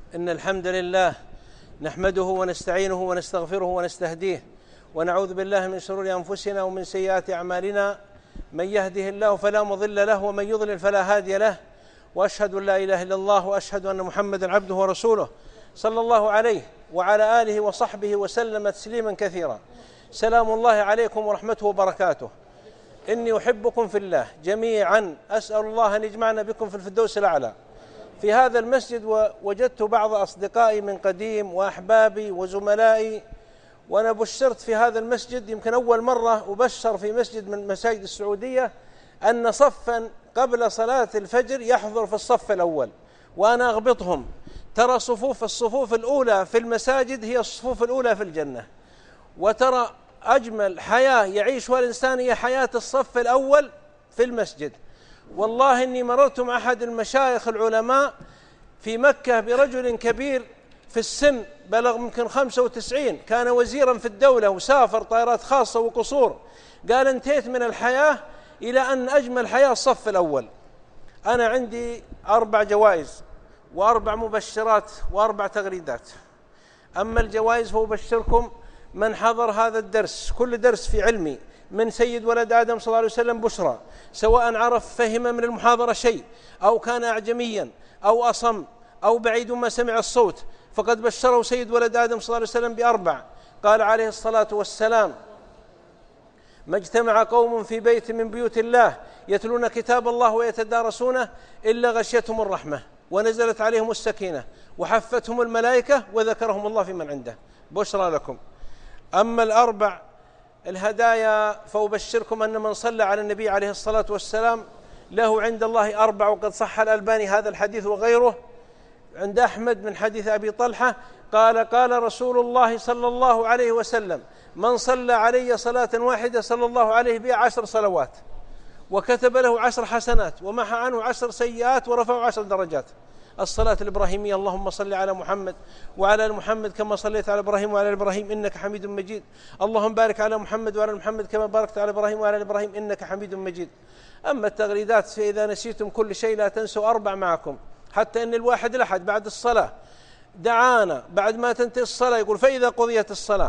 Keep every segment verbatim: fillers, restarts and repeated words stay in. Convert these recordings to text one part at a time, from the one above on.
إن الحمد لله نحمده ونستعينه ونستغفره ونستهديه ونعوذ بالله من شرور أنفسنا ومن سيئات أعمالنا. من يهده الله فلا مضل له ومن يضلل فلا هادي له، وأشهد أن لا إله إلا الله وأشهد أن محمدا عبده ورسوله صلى الله عليه وعلى آله وصحبه وسلم تسليما كثيرا. سلام الله عليكم ورحمته وبركاته. إني أحبكم في الله جميعا، أسأل الله أن يجمعنا بكم في الفردوس الأعلى. في هذا المسجد وجدت بعض أصدقائي من قديم وأحبابي وزملائي، وأنا بشرت في هذا المسجد يمكن أول مرة أبشر في مسجد من مساجد السعودية أن صفا قبل صلاة الفجر يحضر في الصف الأول، وأنا أغبطهم. ترى صفوف الصفوف الأولى في المساجد هي الصفوف الأولى في الجنة، وترى أجمل حياة يعيشها الإنسان هي حياة الصف الأول في المسجد. والله إني مررت مع أحد المشايخ العلماء في مكة برجل كبير في السن، بلغ يمكن خمسة وتسعين، كان وزيرا في الدولة وسافر طائرات خاصة وقصور. قال انتهيت من الحياة إلى أن أجمل حياة الصف الأول. أنا عندي أربع جوائز وأربع مبشرات وأربع تغريدات. أما الجوائز فأبشركم من حضر هذا الدرس، كل درس في علمي من سيد ولد آدم صلى الله عليه وسلم بشرى، سواء عرف فهم من المحاضرة شيء أو كان أعجميا أو أصم أو بعيد ما سمع الصوت، فقد بشره سيد ولد آدم صلى الله عليه وسلم بأربع. قال عليه الصلاة والسلام: ما اجتمع قوم في بيت من بيوت الله يتلون كتاب الله ويتدارسونه إلا غشيتهم الرحمة ونزلت عليهم السكينة وحفتهم الملائكة وذكرهم الله في من عنده. بشرى لكم. أما الأربع الهدايا فأبشركم أن من صلى على النبي عليه الصلاة والسلام له عند الله أربع، وقد صح الألباني هذا الحديث وغيره عند أحمد من حديث أبي طلحة قال: قال رسول الله صلى الله عليه وسلم: من صلى علي صلاة واحدة صلى الله عليه بها عشر صلوات، وكتب له عشر حسنات ومحى عنه عشر سيئات ورفع عشر درجات. الصلاة الإبراهيمية: اللهم صل على محمد وعلى آل محمد كما صليت على إبراهيم وعلى آل إبراهيم إنك حميد مجيد. اللهم بارك على محمد وعلى آل محمد كما باركت على إبراهيم وعلى آل إبراهيم إنك حميد مجيد. أما التغريدات فإذا نسيتم كل شيء لا تنسوا أربع معكم، حتى أن الواحد الأحد بعد الصلاة دعانا بعد ما تنتهي الصلاة يقول: فإذا قضيت الصلاة،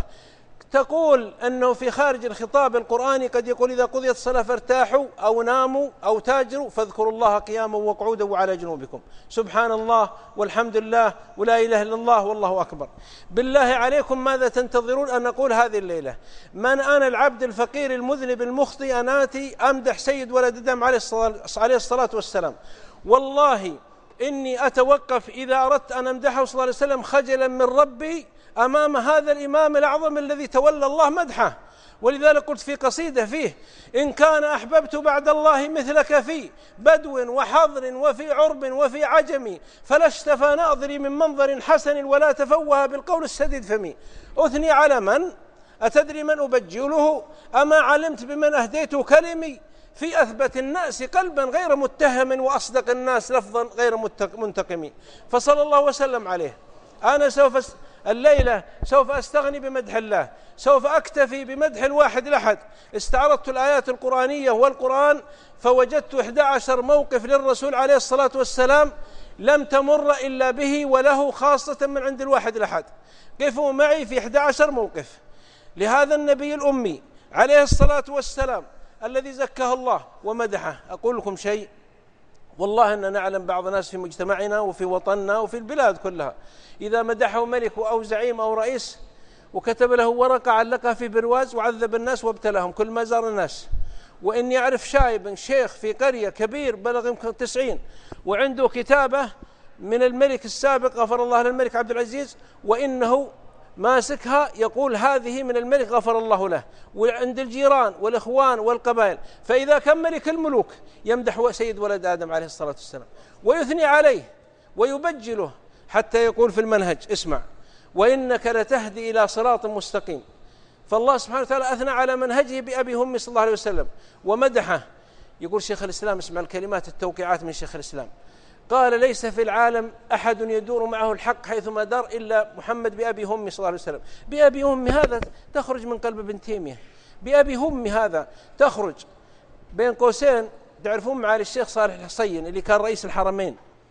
تقول أنه في خارج الخطاب القرآني قد يقول: إذا قضيت الصلاة فارتاحوا أو ناموا أو تاجروا فاذكروا الله قياما وقعودا وعلى جنوبكم. سبحان الله والحمد لله ولا إله إلا الله والله أكبر. بالله عليكم ماذا تنتظرون أن نقول هذه الليلة؟ من أنا العبد الفقير المذنب المخطئ أن آتي أمدح سيد ولد آدم عليه الصلاة والسلام. والله إني أتوقف إذا أردت أن أمدحه صلى الله عليه وسلم خجلا من ربي أمام هذا الإمام الأعظم الذي تولى الله مدحه. ولذلك قلت في قصيدة فيه: إن كان أحببت بعد الله مثلك في بدو وحضر وفي عرب وفي عجم، فلا اشتفى ناظري من منظر حسن ولا تفوه بالقول السديد فمي. أثني على من؟ أتدري من أبجله؟ أما علمت بمن أهديت كلمي؟ في أثبت الناس قلبا غير متهم وأصدق الناس لفظا غير منتقم. فصلى الله وسلم عليه. أنا سوف الليلة سوف أستغني بمدح الله، سوف أكتفي بمدح الواحد الأحد. استعرضت الآيات القرآنية والقرآن فوجدت إحدى عشر موقف للرسول عليه الصلاة والسلام لم تمر إلا به وله خاصة من عند الواحد الأحد. قفوا معي في إحدى عشر موقف لهذا النبي الأمي عليه الصلاة والسلام الذي زكاه الله ومدحه. أقول لكم شيء، والله أننا نعلم بعض الناس في مجتمعنا وفي وطننا وفي البلاد كلها إذا مدحه ملك أو زعيم أو رئيس وكتب له ورقة علقها في برواز وعذب الناس وابتلاهم كل ما زار الناس. وإني أعرف شايب شيخ في قرية كبير بلغ يمكن تسعين وعنده كتابة من الملك السابق غفر الله للملك عبد العزيز، وإنه ماسكها يقول هذه من الملك غفر الله له، وعند الجيران والإخوان والقبائل. فإذا كان ملك الملوك يمدح سيد ولد آدم عليه الصلاة والسلام ويثني عليه ويبجله، حتى يقول في المنهج: اسمع: وإنك لتهدي إلى صراط مستقيم. فالله سبحانه وتعالى أثنى على منهجه بأبي همي صلى الله عليه وسلم ومدحه. يقول شيخ الإسلام، اسمع الكلمات التوقيعات من شيخ الإسلام، قال: ليس في العالم أحد يدور معه الحق حيثما دار إلا محمد بأبي همي صلى الله عليه وسلم. بأبي همي هذا تخرج من قلب ابن تيمية، بأبي همي هذا تخرج. بين قوسين تعرفون معالي الشيخ صالح الحصين اللي كان رئيس الحرمين،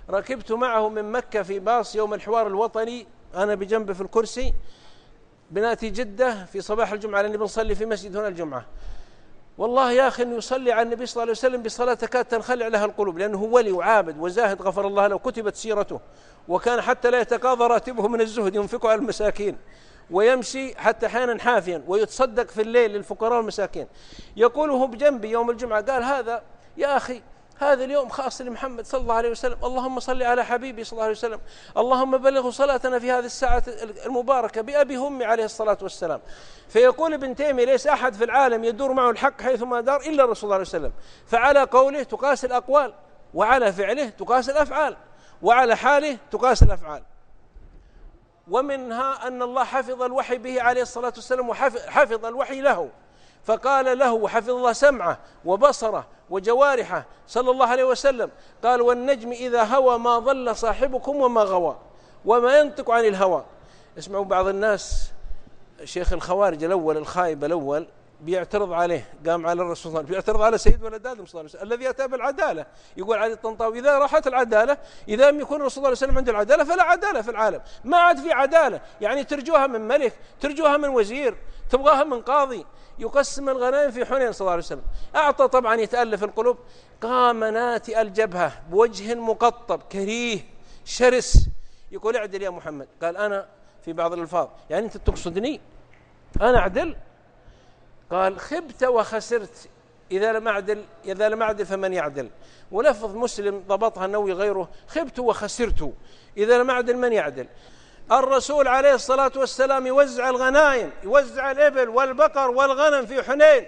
ركبت معه من مكة في باص يوم الحوار الوطني، أنا بجنبه في الكرسي، بناتي جدة في صباح الجمعة لأني بنصلي في مسجد هنا الجمعة. والله يا أخي أنه يصلي على النبي صلى الله عليه وسلم بصلاة تكاد تنخلع لها القلوب، لأنه هو ولي وعابد وزاهد غفر الله له، كتبت سيرته، وكان حتى لا يتقاضى راتبه من الزهد ينفقه على المساكين، ويمشي حتى أحيانا حافيا ويتصدق في الليل للفقراء والمساكين. يقول هو بجنبي يوم الجمعة قال هذا يا أخي هذا اليوم خاص لمحمد صلى الله عليه وسلم، اللهم صل على حبيبي صلى الله عليه وسلم، اللهم بلغه صلاتنا في هذه الساعة المباركة بأبي همي عليه الصلاة والسلام. فيقول ابن تيمية ليس أحد في العالم يدور معه الحق حيثما دار إلا الرسول صلى الله عليه وسلم، فعلى قوله تقاس الأقوال، وعلى فعله تقاس الأفعال، وعلى حاله تقاس الأفعال. ومنها أن الله حفظ الوحي به عليه الصلاة والسلام، وحفظ الوحي له، فقال له وحفظ الله سمعه وبصره وجوارحه صلى الله عليه وسلم، قال والنجم إذا هوى ما ضل صاحبكم وما غوى وما ينطق عن الهوى. اسمعوا بعض الناس شيخ الخوارج الأول الخايب الأول بيعترض عليه، قام على الرسول صلى الله عليه وسلم بيعترض على سيد ولد آدم صلى الله عليه وسلم الذي أتى بالعدالة. يقول علي الطنطاوي إذا راحت العدالة، إذا لم يكون الرسول صلى الله عليه وسلم عنده العدالة فلا عدالة في العالم، ما عاد في عدالة، يعني ترجوها من ملك، ترجوها من وزير، تبغاها من قاضي. يقسم الغنائم في حنين صلى الله عليه وسلم، أعطى طبعا يتألف القلوب، قام ناتئ الجبهة بوجه مقطب كريه شرس، يقول اعدل يا محمد. قال أنا في بعض الألفاظ يعني أنت تقصدني أنا أعدل؟ قال خبت وخسرت، إذا لم أعدل إذا لم أعدل فمن يعدل. ولفظ مسلم ضبطها النووي غيره خبت وخسرت، إذا لم أعدل من يعدل. الرسول عليه الصلاة والسلام يوزع الغنائم، يوزع الإبل والبقر والغنم في حنين،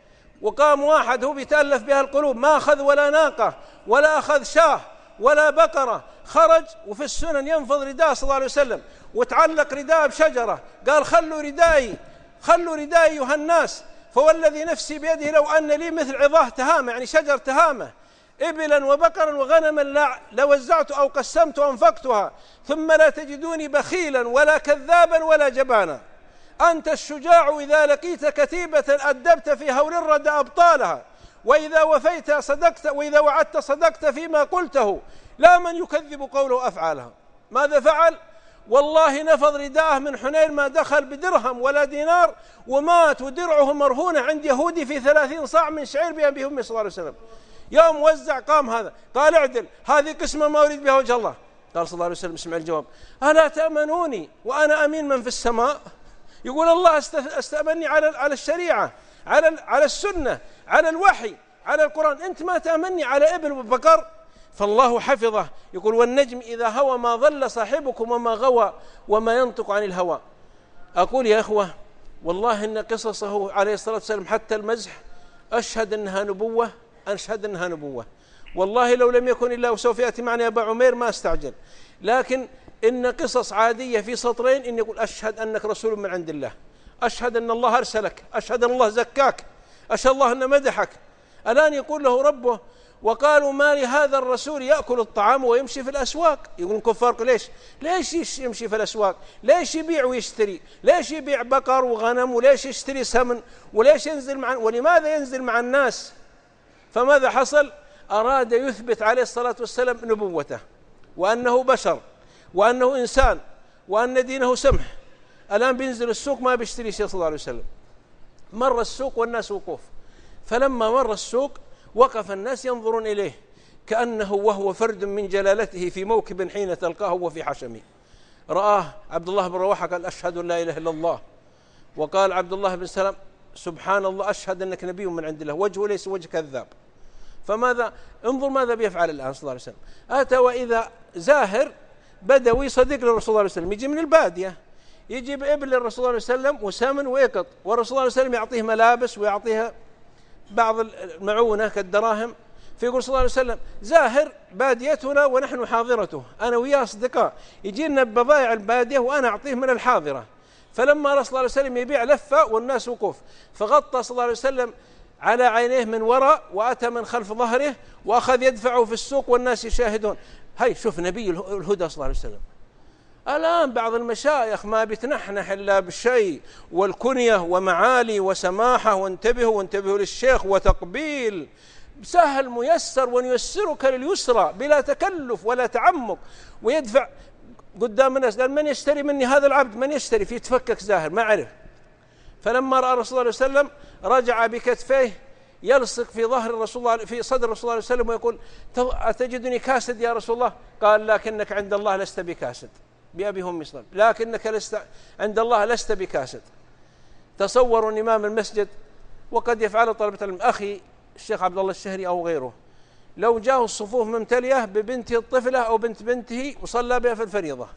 وقام واحد هو بيتألف بها القلوب ما أخذ ولا ناقة ولا أخذ شاه ولا بقرة، خرج وفي السنن ينفض رداء صلى الله عليه وسلم وتعلق رداء بشجرة، قال خلوا ردائي خلوا ردائي أيها الناس، فوالذي نفسي بيده لو أن لي مثل عظاه تهامة، يعني شجر تهامة، إبلا وبقرا وغنما لوزعت أو قسمت وأنفقتها، ثم لا تجدوني بخيلا ولا كذابا ولا جبانا. أنت الشجاع إذا لقيت كتيبة أدبت في هول الردى أبطالها، وإذا وفيت صدقت وإذا وعدت صدقت فيما قلته، لا من يكذب قوله أفعالها. ماذا فعل؟ والله نفض رداءه من حنين ما دخل بدرهم ولا دينار، ومات ودرعه مرهونة عند يهودي في ثلاثين صاع من شعير بأبي همي صلى الله عليه وسلم. يوم وزع قام هذا قال اعدل، هذه قسمة ما أريد بها وجه الله. قال صلى الله عليه وسلم اسمع الجواب، ألا تأمنوني وأنا أمين من في السماء؟ يقول الله استأمني على على الشريعة، على على السنة، على الوحي، على القرآن، أنت ما تأمني على إبل وبقر؟ فالله حفظه. يقول والنجم إذا هوى ما ضل صاحبكم وما غوى وما ينطق عن الهوى. أقول يا أخوة والله إن قصصه عليه الصلاة والسلام حتى المزح أشهد أنها نبوة، أشهد أنها نبوة. والله لو لم يكن إلا وسوف يأتي معنا أبا عمير ما استعجل، لكن إن قصص عادية في سطرين إن يقول أشهد أنك رسول من عند الله، أشهد أن الله أرسلك، أشهد أن الله زكاك، أشهد الله أن مدحك. الآن يقول له ربه وقالوا ما لهذا الرسول يأكل الطعام ويمشي في الأسواق. يقول الكفار ليش ليش يمشي في الأسواق؟ ليش يبيع ويشتري؟ ليش يبيع بقر وغنم؟ وليش يشتري سمن؟ وليش ينزل مع ولماذا ينزل مع الناس؟ فماذا حصل؟ أراد يثبت عليه الصلاة والسلام نبوته، وأنه بشر، وأنه إنسان، وأن دينه سمح. الآن بينزل السوق ما بيشتري شيء صلى الله عليه وسلم. مر السوق والناس وقوف، فلما مر السوق وقف الناس ينظرون إليه كأنه وهو فرد من جلالته في موكب حين تلقاه وفي حشمه. رآه عبد الله بن رواحة قال أشهد أن لا إله إلا الله، وقال عبد الله بن سلام سبحان الله أشهد أنك نبي من عند الله، وجهه ليس وجه كذاب. فماذا انظر ماذا بيفعل الآن صلى الله عليه وسلم. أتى وإذا زاهر بدوي صديق للرسول صلى الله عليه وسلم يجي من البادية، يجيب إبل للرسول صلى الله عليه وسلم وسمن ويقط، والرسول صلى الله عليه وسلم يعطيه ملابس ويعطيها بعض المعونة كالدراهم. فيقول صلى الله عليه وسلم زاهر باديتنا ونحن حاضرته، أنا وياه أصدقاء، يجينا ببضائع البادية وأنا أعطيه من الحاضرة. فلما رسول الله عليه وسلم يبيع لفة والناس وقوف، فغطى صلى الله عليه وسلم على عينيه من وراء وأتى من خلف ظهره وأخذ يدفعه في السوق والناس يشاهدون. هاي شوف نبي الهدى صلى الله عليه وسلم. الآن بعض المشايخ ما بيتنحنح إلا بالشيء والكنية ومعالي وسماحة، وانتبهوا وانتبهوا للشيخ وتقبيل سهل ميسر، ونيسرك لليسرى بلا تكلف ولا تعمق، ويدفع قدام الناس. قال من يشتري مني هذا العبد؟ من يشتري؟ في تفكك زاهر ما عرف. فلما رأى رسول الله صلى الله عليه وسلم رجع بكتفيه يلصق في ظهر الرسول الله في صدر الرسول الله صلى الله عليه وسلم ويقول أتجدني كاسد يا رسول الله؟ قال لكنك عند الله لست بكاسد، بأبي هم مصر، لكنك لست عند الله لست بكاسد. تصوروا أن إمام المسجد، وقد يفعل طلبة العلم، أخي الشيخ عبد الله الشهري أو غيره، لو جاءوا الصفوف ممتلئة ببنته الطفلة أو بنت بنته وصلى بها في الفريضة،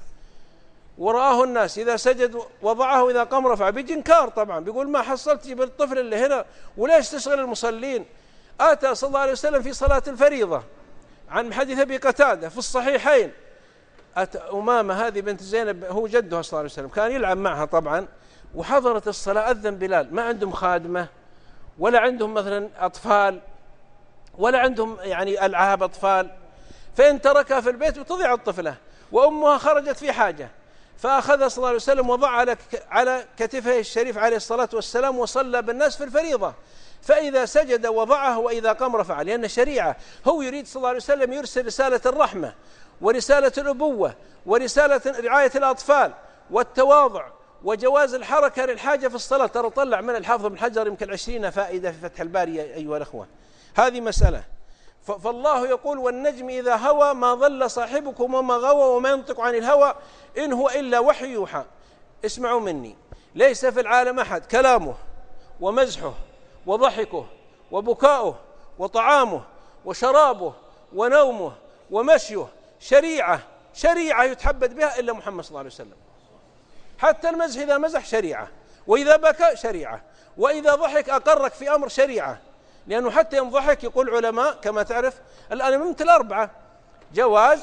ورآه الناس إذا سجد وضعه، إذا قام رفع، بيجي إنكار طبعا، بيقول ما حصلت بالطفل اللي هنا وليش تشغل المصلين؟ أتى صلى الله عليه وسلم في صلاة الفريضة عن حديث أبي قتادة في الصحيحين، أتى أمامة هذه بنت زينب، هو جدها صلى الله عليه وسلم، كان يلعب معها طبعا، وحضرت الصلاة أذن بلال، ما عندهم خادمة ولا عندهم مثلا أطفال ولا عندهم يعني ألعاب أطفال، فإن تركها في البيت وتضيع الطفلة، وأمها خرجت في حاجة، فأخذ صلى الله عليه وسلم وضع على على كتفه الشريف عليه الصلاة والسلام وصلى بالناس في الفريضة، فإذا سجد وضعه وإذا قام رفعه، لأن شريعة. هو يريد صلى الله عليه وسلم يرسل رسالة الرحمة ورسالة الأبوة ورسالة رعاية الأطفال والتواضع وجواز الحركة للحاجة في الصلاة. ترى طلع من الحافظ بن حجر يمكن عشرين فائدة في فتح الباري أيها الأخوة. هذه مسألة. فالله يقول والنجم إذا هوى ما ضل صاحبكم وما غوى وما ينطق عن الهوى إن هو إلا وحي يوحى. اسمعوا مني، ليس في العالم أحد كلامه ومزحه وضحكه وبكاؤه وطعامه وشرابه ونومه ومشيه شريعة شريعة يتحبد بها إلا محمد صلى الله عليه وسلم. حتى المزح إذا مزح شريعة، وإذا بكى شريعة، وإذا ضحك أقرك في أمر شريعة، لأنه حتى ينضحك يقول علماء كما تعرف الآن مثل الأربعة: جواز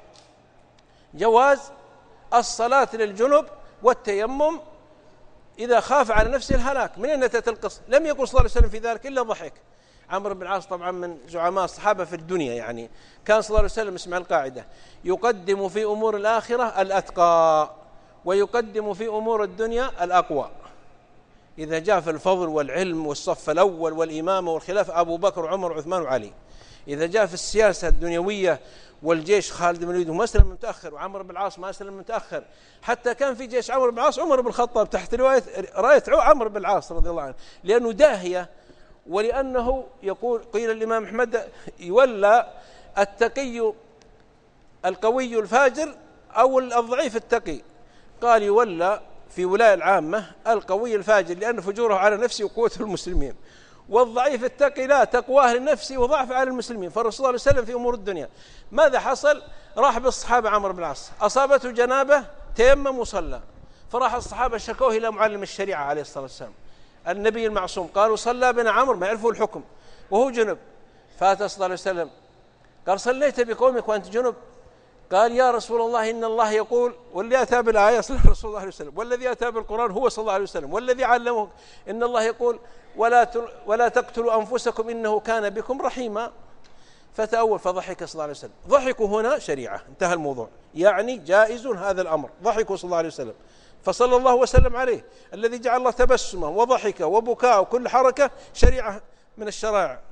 جواز الصلاة للجنب والتيمم إذا خاف على نفسه الهلاك. من أين أتت القصة؟ لم يقل صلى الله عليه وسلم في ذلك إلا ضحك. عمرو بن العاص طبعا من زعماء الصحابة في الدنيا، يعني كان صلى الله عليه وسلم اسمع القاعدة: يقدم في أمور الآخرة الأتقى ويقدم في أمور الدنيا الأقوى. إذا جاء في الفضل والعلم والصف الأول والإمامة والخلافة أبو بكر وعمر وعثمان وعلي. إذا جاء في السياسة الدنيوية والجيش خالد بن الوليد ما أسلم متأخر، وعمرو بن العاص ما أسلم متأخر، حتى كان في جيش عمرو بن العاص عمر بن الخطاب تحت رواية راية عمرو بن العاص رضي الله عنه، لأنه داهية، ولأنه يقول قيل الإمام أحمد يولى التقي القوي الفاجر أو الضعيف التقي، قال يولى في ولاية العامة القوي الفاجر لأن فجوره على نفسه وقوته المسلمين، والضعيف التقي لا تقواه لنفسه وضعف على المسلمين. فالرسول صلى الله عليه وسلم في أمور الدنيا ماذا حصل؟ راح بالصحابة عمرو بن العاص أصابته جنابه تيمم وصلى، فراح الصحابة شكوه إلى معلم الشريعة عليه الصلاة والسلام النبي المعصوم، قالوا صلى بنا عمرو، ما يعرفوا الحكم وهو جنب. فأتى صلى الله عليه وسلم قال صليت بقومك وأنت جنب؟ قال يا رسول الله إن الله يقول، والذي أتى بالآية صلى الله عليه وسلم، والذي أتى بالقرآن هو صلى الله عليه وسلم، والذي علمه إن الله يقول ولا ولا تقتلوا أنفسكم إنه كان بكم رحيما. فتأول فضحك صلى الله عليه وسلم. ضحكوا هنا شريعة، انتهى الموضوع، يعني جائز هذا الأمر. ضحكوا صلى الله عليه وسلم فصلى الله وسلم عليه الذي جعل الله تبسمه وضحكه وبكاء وكل حركة شريعة من الشرائع.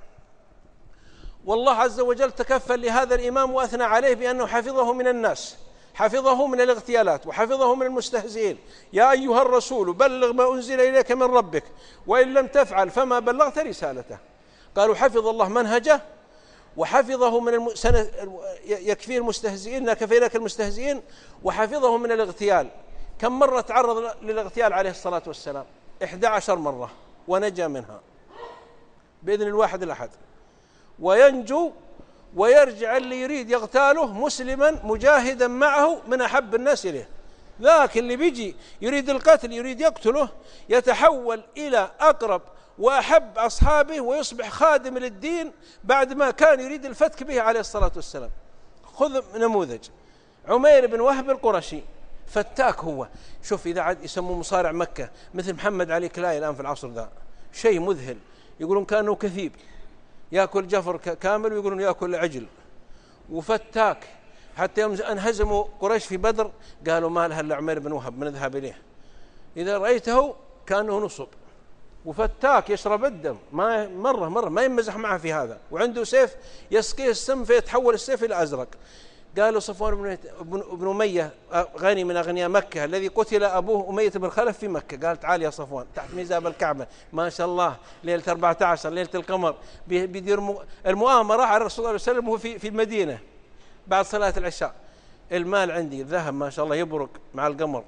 والله عز وجل تكفل لهذا الإمام وأثنى عليه بأنه حفظه من الناس، حفظه من الاغتيالات وحفظه من المستهزئين. يا أيها الرسول بلغ ما أنزل إليك من ربك وإن لم تفعل فما بلغت رسالته. قالوا حفظ الله منهجه وحفظه من الم... سنة... يكفي المستهزئين كفيناك المستهزئين، وحفظه من الاغتيال. كم مرة تعرض للاغتيال عليه الصلاة والسلام؟ إحدى عشر مرة ونجا منها بإذن الواحد الأحد، وينجو ويرجع اللي يريد يغتاله مسلما مجاهدا معه من أحب الناس إليه. ذاك اللي بيجي يريد القتل يريد يقتله يتحول إلى أقرب وأحب أصحابه ويصبح خادم للدين بعد ما كان يريد الفتك به عليه الصلاة والسلام. خذ نموذج عمير بن وهب القرشي، فتاك هو. شوف إذا عاد يسموه مصارع مكة مثل محمد علي كلاي الآن في العصر ذا، شيء مذهل. يقولون كانوا كثيب يأكل جفر كامل ويقولون يأكل عجل، وفتاك. حتى يوم انهزموا قريش في بدر قالوا ما لها إلا عمير بن وهب بنذهب إليه، إذا رأيته كأنه نصب وفتاك يشرب الدم، ما مرة مرة ما يمزح معه في هذا، وعنده سيف يسقيه السم فيتحول السيف إلى أزرق. قالوا صفوان بن أمية غني من أغنياء مكة الذي قتل أبوه أمية بن خلف في مكة، قال تعال يا صفوان تحت ميزاب الكعبة ما شاء الله ليلة أربعة عشر ليلة القمر بيدير المؤامرة على الرسول صلى الله عليه وسلم وهو في في المدينة بعد صلاة العشاء. المال عندي الذهب ما شاء الله يبرق مع القمر،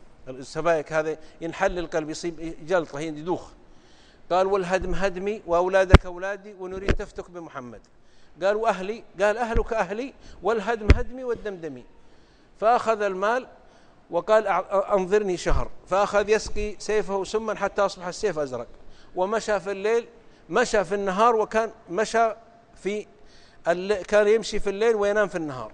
السبائك هذا ينحل القلب يصيب جلطة يدوخ. قال والهدم هدمي وأولادك أولادي ونريد تفتك بمحمد. قال وأهلي؟ قال أهلك أهلي والهدم هدمي والدمدمي. فأخذ المال وقال أنظرني شهر، فأخذ يسقي سيفه سما حتى أصبح السيف أزرق، ومشى في الليل مشى في النهار، وكان مشى في كان يمشي في الليل وينام في النهار.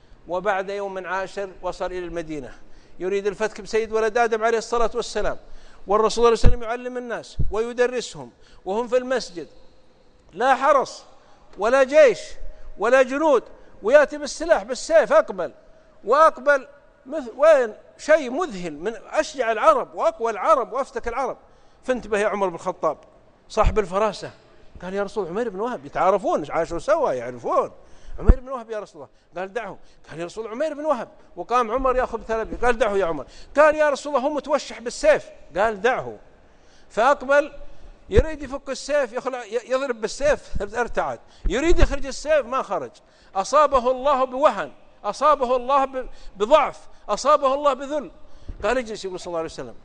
وبعد يوم عاشر وصل إلى المدينة يريد الفتك بسيد ولد آدم عليه الصلاة والسلام، والرسول صلى الله عليه وسلم يعلم الناس ويدرسهم وهم في المسجد، لا حرس ولا جيش ولا جنود، ويأتي بالسلاح بالسيف أقبل وأقبل مثل وين شيء مذهل من أشجع العرب وأقوى العرب وأفتك العرب. فانتبه يا عمر بن الخطاب صاحب الفراسة، قال يا رسول عمير بن وهب يتعارفون عاشوا سوا يعرفون عمير بن وهب يا رسول الله. قال دعه. قال يا رسول عمير بن وهب، وقام عمر يأخذ ثلاثة. قال دعه يا عمر. قال يا رسول الله هو متوشح بالسيف. قال دعه. فأقبل يريد يفك السيف يخلع يضرب بالسيف ارتعد، يريد يخرج السيف ما خرج، أصابه الله بوهن، أصابه الله بضعف، أصابه الله بذل. قال اجلس يقول صلى الله عليه وسلم.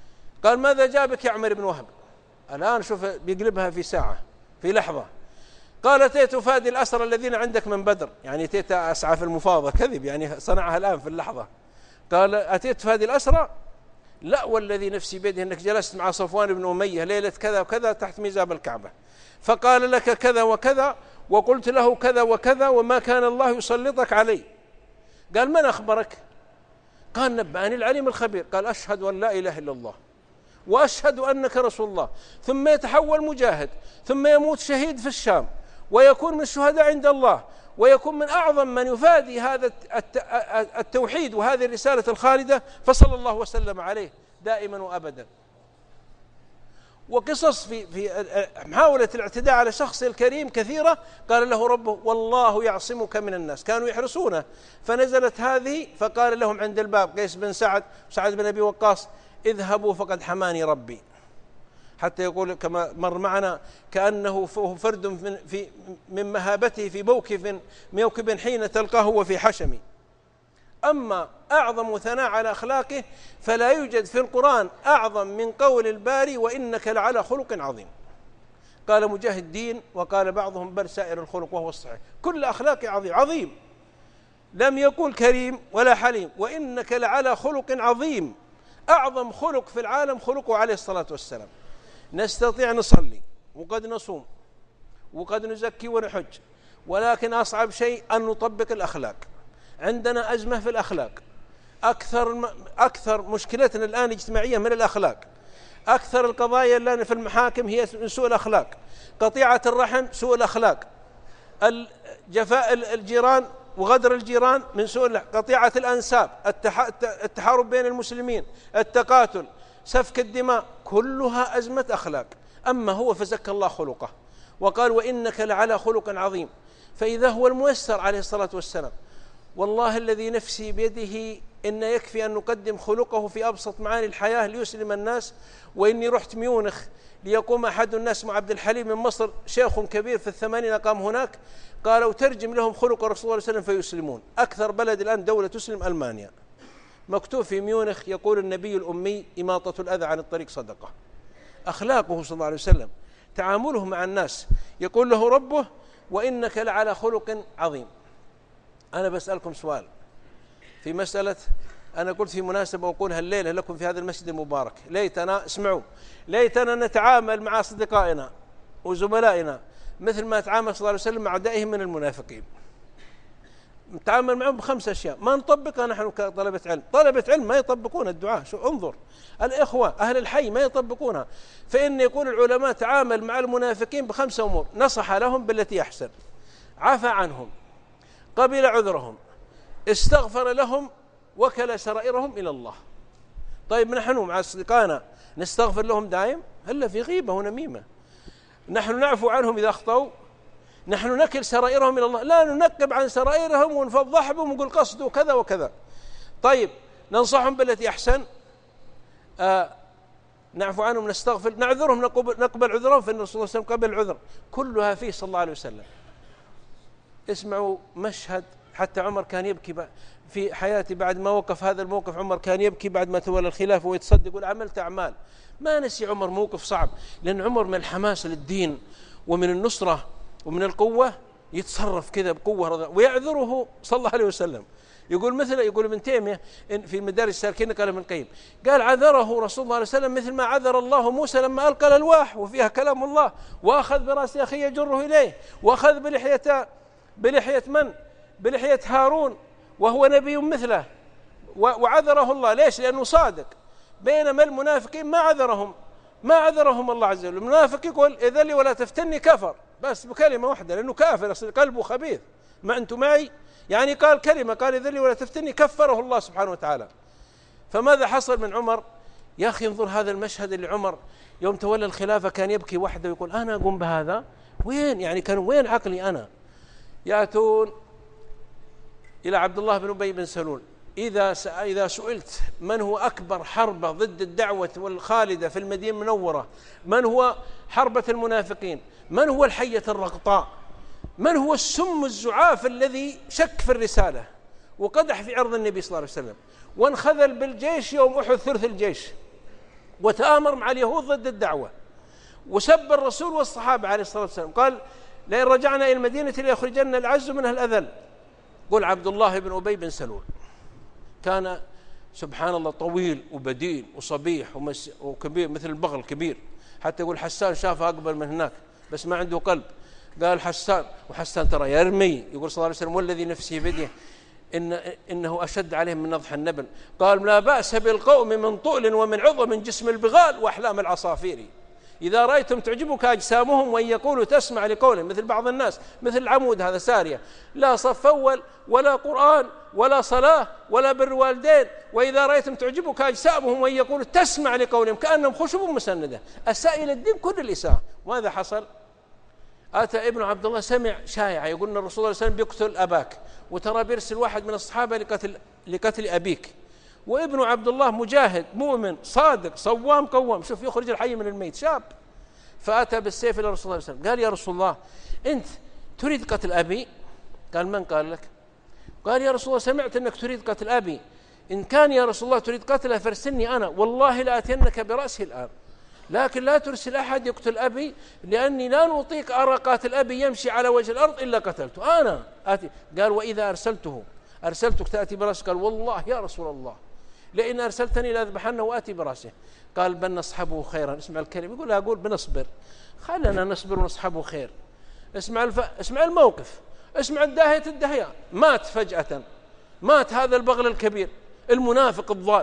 قال ماذا جابك يا عمير بن وهب؟ الآن شوف بيقلبها في ساعة في لحظة. قال أتيت فادي الأسرى الذين عندك من بدر، يعني أتيت أسعى في المفاوضة، كذب يعني صنعها الآن في اللحظة. قال أتيت فادي الأسرى؟ لا والذي نفسي بيده أنك جلست مع صفوان بن أمية ليلة كذا وكذا تحت ميزاب الكعبة، فقال لك كذا وكذا وقلت له كذا وكذا وما كان الله يسلطك علي. قال من أخبرك؟ قال نبأني العليم الخبير. قال أشهد أن لا إله إلا الله وأشهد أنك رسول الله. ثم يتحول مجاهد، ثم يموت شهيد في الشام، ويكون من الشهداء عند الله، ويكون من أعظم من يفادي هذا التوحيد وهذه الرسالة الخالدة، فصلى الله وسلم عليه دائما وأبدا. وقصص في في محاولة الاعتداء على شخص الكريم كثيرة. قال له ربه والله يعصمك من الناس، كانوا يحرسونه، فنزلت هذه فقال لهم عند الباب قيس بن سعد سعد بن أبي وقاص اذهبوا فقد حماني ربي، حتى يقول كما مر معنا كأنه فرد من, في من مهابته في موكب موكب حين تلقاه وفي حشم. أما أعظم ثناء على أخلاقه فلا يوجد في القرآن أعظم من قول الباري وإنك لعلى خلق عظيم. قال مجاهد دين، وقال بعضهم بل سائر الخلق، وهو الصحيح، كل أخلاق عظيم عظيم، لم يقول كريم ولا حليم، وإنك لعلى خلق عظيم. أعظم خلق في العالم خلقه عليه الصلاة والسلام. نستطيع نصلي وقد نصوم وقد نزكي ونحج، ولكن أصعب شيء أن نطبق الأخلاق. عندنا أزمة في الأخلاق، أكثر أكثر مشكلتنا الآن اجتماعية من الأخلاق. أكثر القضايا الآن في المحاكم هي من سوء الأخلاق، قطيعة الرحم سوء الأخلاق، جفاء الجيران وغدر الجيران من سوء، قطيعة الأنساب، التحارب بين المسلمين، التقاتل، سفك الدماء، كلها أزمة أخلاق. أما هو فزكى الله خلقه وقال وإنك لعلى خلق عظيم. فإذا هو الميسر عليه الصلاة والسلام، والله الذي نفسي بيده إن يكفي أن نقدم خلقه في أبسط معاني الحياة ليسلم الناس. وإني رحت ميونخ ليقوم أحد الناس مع عبد الحليم من مصر، شيخ كبير في الثمانين قام هناك، قالوا ترجم لهم خلق الرسول صلى الله عليه وسلم فيسلمون. أكثر بلد الآن دولة تسلم ألمانيا، مكتوب في ميونخ يقول النبي الأمي إماطة الأذى عن الطريق صدقة. أخلاقه صلى الله عليه وسلم، تعامله مع الناس، يقول له ربه وإنك لعلى خلق عظيم. أنا بسألكم سؤال في مسألة، أنا قلت في مناسبة وأقولها الليلة لكم في هذا المسجد المبارك، ليتنا اسمعوا ليتنا نتعامل مع أصدقائنا وزملائنا مثل ما تعامل صلى الله عليه وسلم مع أعدائهم من المنافقين. نتعامل معهم بخمس أشياء ما نطبقها نحن كطلبة علم. طلبة علم ما يطبقون الدعاء، شو انظر الإخوة أهل الحي ما يطبقونها. فإن يقول العلماء تعامل مع المنافقين بخمسة أمور: نصح لهم بالتي أحسن، عفى عنهم، قبل عذرهم، استغفر لهم، وكل سرائرهم إلى الله. طيب نحن مع أصدقائنا نستغفر لهم دائم؟ هلا في غيبة ونميمة. نحن نعفو عنهم إذا أخطأوا؟ نحن نكل سرائرهم إلى الله؟ لا، ننقب عن سرائرهم ونفضح بهم ونقول قصدوا كذا وكذا. طيب ننصحهم بالتي أحسن، آه نعفو عنهم، نستغفر، نعذرهم، نقبل, نقبل عذرهم، فإن الرسول صلى الله عليه وسلم قبل العذر، كلها فيه صلى الله عليه وسلم. اسمعوا مشهد، حتى عمر كان يبكي في حياتي بعد ما وقف هذا الموقف. عمر كان يبكي بعد ما تولى الخلافة ويتصدق يقول عملت أعمال. ما نسي عمر موقف صعب، لأن عمر من الحماس للدين ومن النصرة ومن القوة يتصرف كذا بقوة رضا، ويعذره صلى الله عليه وسلم. يقول مثل يقول ابن تيمية في مدارج السالكين، قال ابن القيم قال عذره رسول الله صلى الله عليه وسلم مثل ما عذر الله موسى لما ألقى الألواح وفيها كلام الله، وأخذ برأس أخيه يجره إليه، وأخذ بلحية بلحية من؟ بلحية هارون وهو نبي مثله، وعذره الله. ليش؟ لأنه صادق. بينما المنافقين ما عذرهم ما عذرهم الله عز وجل. المنافق يقول إذا لي ولا تفتني كفر، بس بكلمة واحدة، لأنه كافر أصل قلبه خبيث. ما أنتم معي؟ يعني قال كلمة، قال إذا لي ولا تفتني، كفره الله سبحانه وتعالى. فماذا حصل من عمر؟ يا أخي انظر هذا المشهد اللي عمر يوم تولى الخلافة كان يبكي وحده ويقول أنا أقوم بهذا؟ وين يعني كان وين عقلي أنا؟ يأتون إلى عبد الله بن أبي بن سلول، إذا إذا سئلت من هو أكبر حربة ضد الدعوة والخالدة في المدينة المنورة، من هو حربة المنافقين، من هو الحية الرقطاء، من هو السم الزعاف الذي شك في الرسالة وقدح في عرض النبي صلى الله عليه وسلم، وانخذل بالجيش يوم أحد ثلث الجيش، وتآمر مع اليهود ضد الدعوة، وسب الرسول والصحابة عليه الصلاة والسلام، قال لئن رجعنا إلى المدينة ليخرجن العز منها الأذل. قل عبد الله بن أبي بن سلول كان سبحان الله طويل وبدين وصبيح وكبير مثل البغل كبير، حتى يقول حسان شافه أقبل من هناك بس ما عنده قلب. قال حسان، وحسان ترى يرمي، يقول صلى الله عليه وسلم والذي نفسي بيده إن إنه أشد عليهم من نضح النبل. قال لا بأس بالقوم من طول ومن عظم من جسم البغال وأحلام العصافير، إذا رأيتم تعجبك أجسامهم وإن يقولوا تسمع لقولهم، مثل بعض الناس مثل العمود هذا سارية، لا صف أول ولا قرآن ولا صلاة ولا بر والدين، وإذا رأيتم تعجبك أجسامهم وإن يقولوا تسمع لقولهم كأنهم خشب مسندة. أساء إلى الدين كل الإساءة. ماذا حصل؟ أتى ابن عبد الله سمع شائعة يقول أن الرسول صلى الله عليه وسلم بيقتل أباك، وترى بيرسل واحد من الصحابة لقتل, لقتل أبيك، وابن عبد الله مجاهد مؤمن صادق صوام قوام، شوف يخرج الحي من الميت شاب. فأتى بالسيف إلى الرسول صلى الله عليه وسلم، قال يا رسول الله أنت تريد قتل أبي؟ قال من قال لك؟ قال يا رسول الله سمعت أنك تريد قتل أبي، إن كان يا رسول الله تريد قتله فارسلني أنا، والله لآتينك برأسه الآن، لكن لا ترسل أحد يقتل أبي، لأني لا نطيق أرى قاتل أبي يمشي على وجه الأرض إلا قتلته أنا آتي. قال وإذا أرسلته أرسلتك تأتي برأسه؟ قال والله يا رسول الله لئن أرسلتني لأذبحنه وآتي برأسه. قال بل نصحبه خيرا. اسمع الكلمة، يقول أقول بنصبر، خلنا نصبر ونصحبه خير. اسمع الف... اسمع الموقف، اسمع الداهية الدهية. مات فجأة، مات هذا البغل الكبير المنافق الضال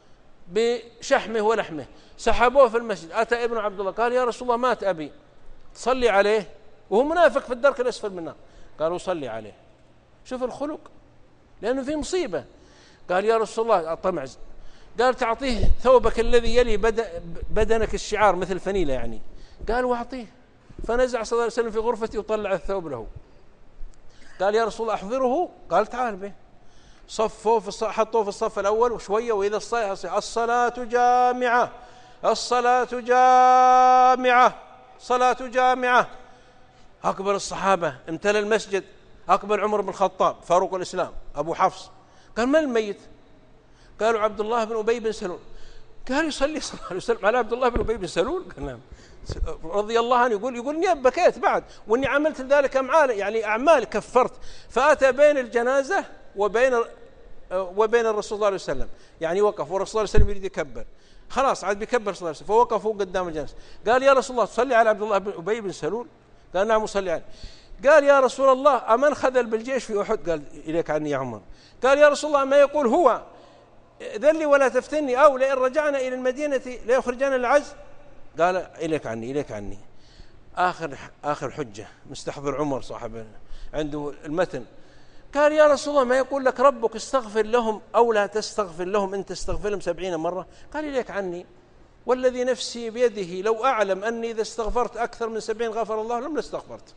بشحمه ولحمه، سحبوه في المسجد. أتى ابن عبد الله قال يا رسول الله مات أبي، تصلي عليه وهو منافق في الدرك الأسفل من النار. قالوا صلي عليه. شوف الخلق، لأنه في مصيبة. قال يا رسول الله طمع، قال تعطيه ثوبك الذي يلي بدنك الشعار مثل فنيلة يعني. قال واعطيه. فنزع صلى الله عليه وسلم في غرفته وطلع الثوب له. قال يا رسول الله أحضره. قال تعال به. صفوه في الصف، حطوه في الصف الأول وشوية، وإذا الصلاة الصلاة جامعة الصلاة جامعة صلاة جامعة. أكبر الصحابة، امتلأ المسجد. أكبر عمر بن الخطاب فاروق الإسلام أبو حفص. قال من الميت؟ قالوا عبد الله بن أبي بن سلول. قال يصلي صلى الله عليه وسلم على عبد الله بن أبي بن سلول؟ قال نعم. رضي الله عنه يقول يقول إني بكيت بعد، وإني عملت ذلك أعمال يعني أعمال كفرت. فأتى بين الجنازة وبين وبين الرسول صلى الله عليه وسلم، يعني وقف والرسول صلى الله عليه وسلم يريد يكبر، خلاص عاد بيكبر صلى الله عليه وسلم، فوقفوا قدام الجنازة. قال يا رسول الله تصلي على عبد الله بن أبي بن سلول؟ قال نعم أصلي عليه. قال يا رسول الله أمن خذل بالجيش في أحد؟ قال إليك عني يا عمر. قال يا رسول الله ما يقول هو ذلي ولا تفتني، أو لئن رجعنا إلى المدينة ليخرجنا العز؟ قال إليك عني إليك عني. آخر آخر حجة مستحضر عمر صاحب عنده المتن. قال يا رسول الله ما يقول لك ربك استغفر لهم أو لا تستغفر لهم إن تستغفر لهم سبعين مرة؟ قال إليك عني والذي نفسي بيده لو أعلم أني إذا استغفرت أكثر من سبعين غفر الله لم لاستغفرت.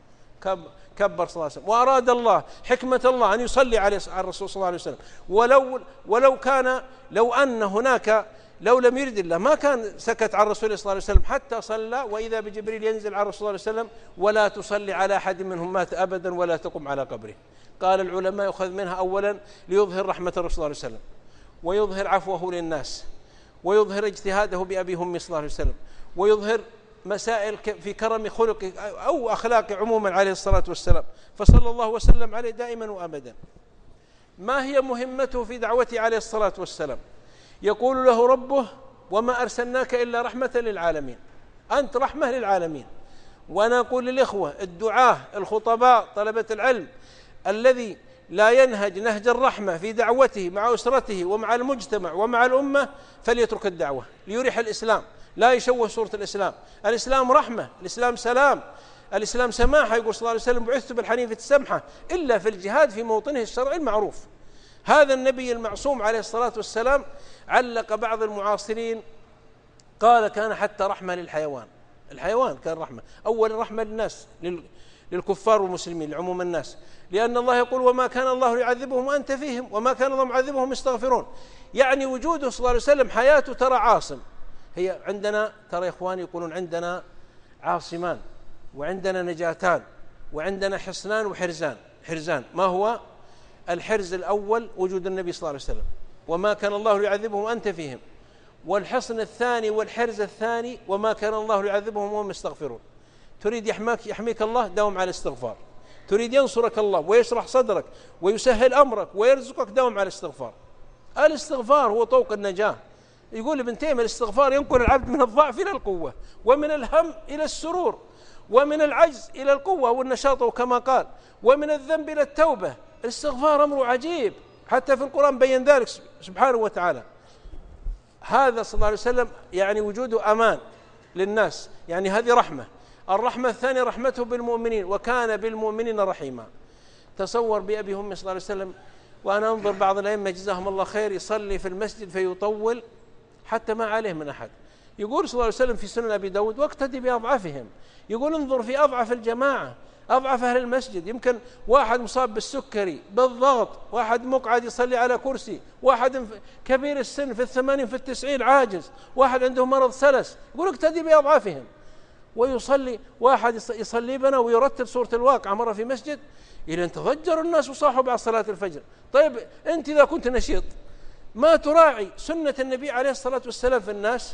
كبر صلى الله عليه وسلم. وأراد الله حكمة الله أن يصلي على الرسول صلى الله عليه وسلم، ولو ولو كان لو أن هناك لو لم يرد الله ما كان سكت عن الرسول صلى الله عليه وسلم حتى صلى، وإذا بجبريل ينزل على الرسول صلى الله عليه وسلم ولا تصلي على أحد منهم مات أبدا ولا تقم على قبره. قال العلماء يؤخذ منها أولا ليظهر رحمة الرسول صلى الله عليه وسلم، ويظهر عفوه للناس، ويظهر اجتهاده بأبي هم صلى الله عليه وسلم، ويظهر مسائل في كرم خلقه أو أخلاقه عموما عليه الصلاة والسلام، فصلى الله وسلم عليه دائما وأبدا. ما هي مهمته في دعوته عليه الصلاة والسلام؟ يقول له ربه وما أرسلناك إلا رحمة للعالمين، أنت رحمة للعالمين. وأنا أقول للإخوة الدعاة الخطباء طلبة العلم الذي لا ينهج نهج الرحمة في دعوته مع أسرته ومع المجتمع ومع الأمة فليترك الدعوة ليريح الإسلام، لا يشوه صورة الإسلام. الإسلام رحمة، الإسلام سلام، الإسلام سماحة. يقول صلى الله عليه وسلم بعثت بالحنيفة السمحة إلا في الجهاد في موطنه الشرعي المعروف. هذا النبي المعصوم عليه الصلاة والسلام علق بعض المعاصرين قال كان حتى رحمة للحيوان، الحيوان كان رحمة، أول رحمة للناس للكفار والمسلمين لعموم الناس، لأن الله يقول وما كان الله يعذبهم وأنت فيهم وما كان الله معذبهم يستغفرون. يعني وجوده صلى الله عليه وسلم حياته ترى عاصم. هي عندنا ترى يا إخواني يقولون عندنا عاصمان وعندنا نجاتان وعندنا حصنان وحرزان. حرزان ما هو؟ الحرز الأول وجود النبي صلى الله عليه وسلم وما كان الله يعذبهم وأنت فيهم، والحصن الثاني والحرز الثاني وما كان الله يعذبهم وهم يستغفرون. تريد يحميك يحميك الله داوم على الاستغفار، تريد ينصرك الله ويشرح صدرك ويسهل أمرك ويرزقك داوم على الاستغفار. الاستغفار هو طوق النجاة. يقول ابن تيمية الاستغفار ينقل العبد من الضعف إلى القوة، ومن الهم إلى السرور، ومن العجز إلى القوة والنشاط كما قال، ومن الذنب إلى التوبة. الاستغفار أمر عجيب، حتى في القرآن بين ذلك سبحانه وتعالى. هذا صلى الله عليه وسلم يعني وجوده أمان للناس، يعني هذه رحمة. الرحمة الثانية رحمته بالمؤمنين وكان بالمؤمنين رحيما. تصور بأبي هم صلى الله عليه وسلم، وأنا أنظر بعض الأئمة جزاهم الله خير يصلي في المسجد فيطول حتى ما عليه من أحد. يقول صلى الله عليه وسلم في سنن أبي داود واقتدي بأضعفهم. يقول انظر في أضعف الجماعة، أضعف أهل المسجد، يمكن واحد مصاب بالسكري بالضغط، واحد مقعد يصلي على كرسي، واحد كبير السن في الثمانين في التسعين عاجز، واحد عنده مرض سلس، يقول اقتدي بأضعافهم. ويصلي واحد يصلي بنا ويرتب سورة الواقعة مرة في مسجد إلى أن تضجر الناس وصاحوا بعد صلاة الفجر. طيب أنت إذا كنت نشيط ما تراعي سنة النبي عليه الصلاة والسلام في الناس؟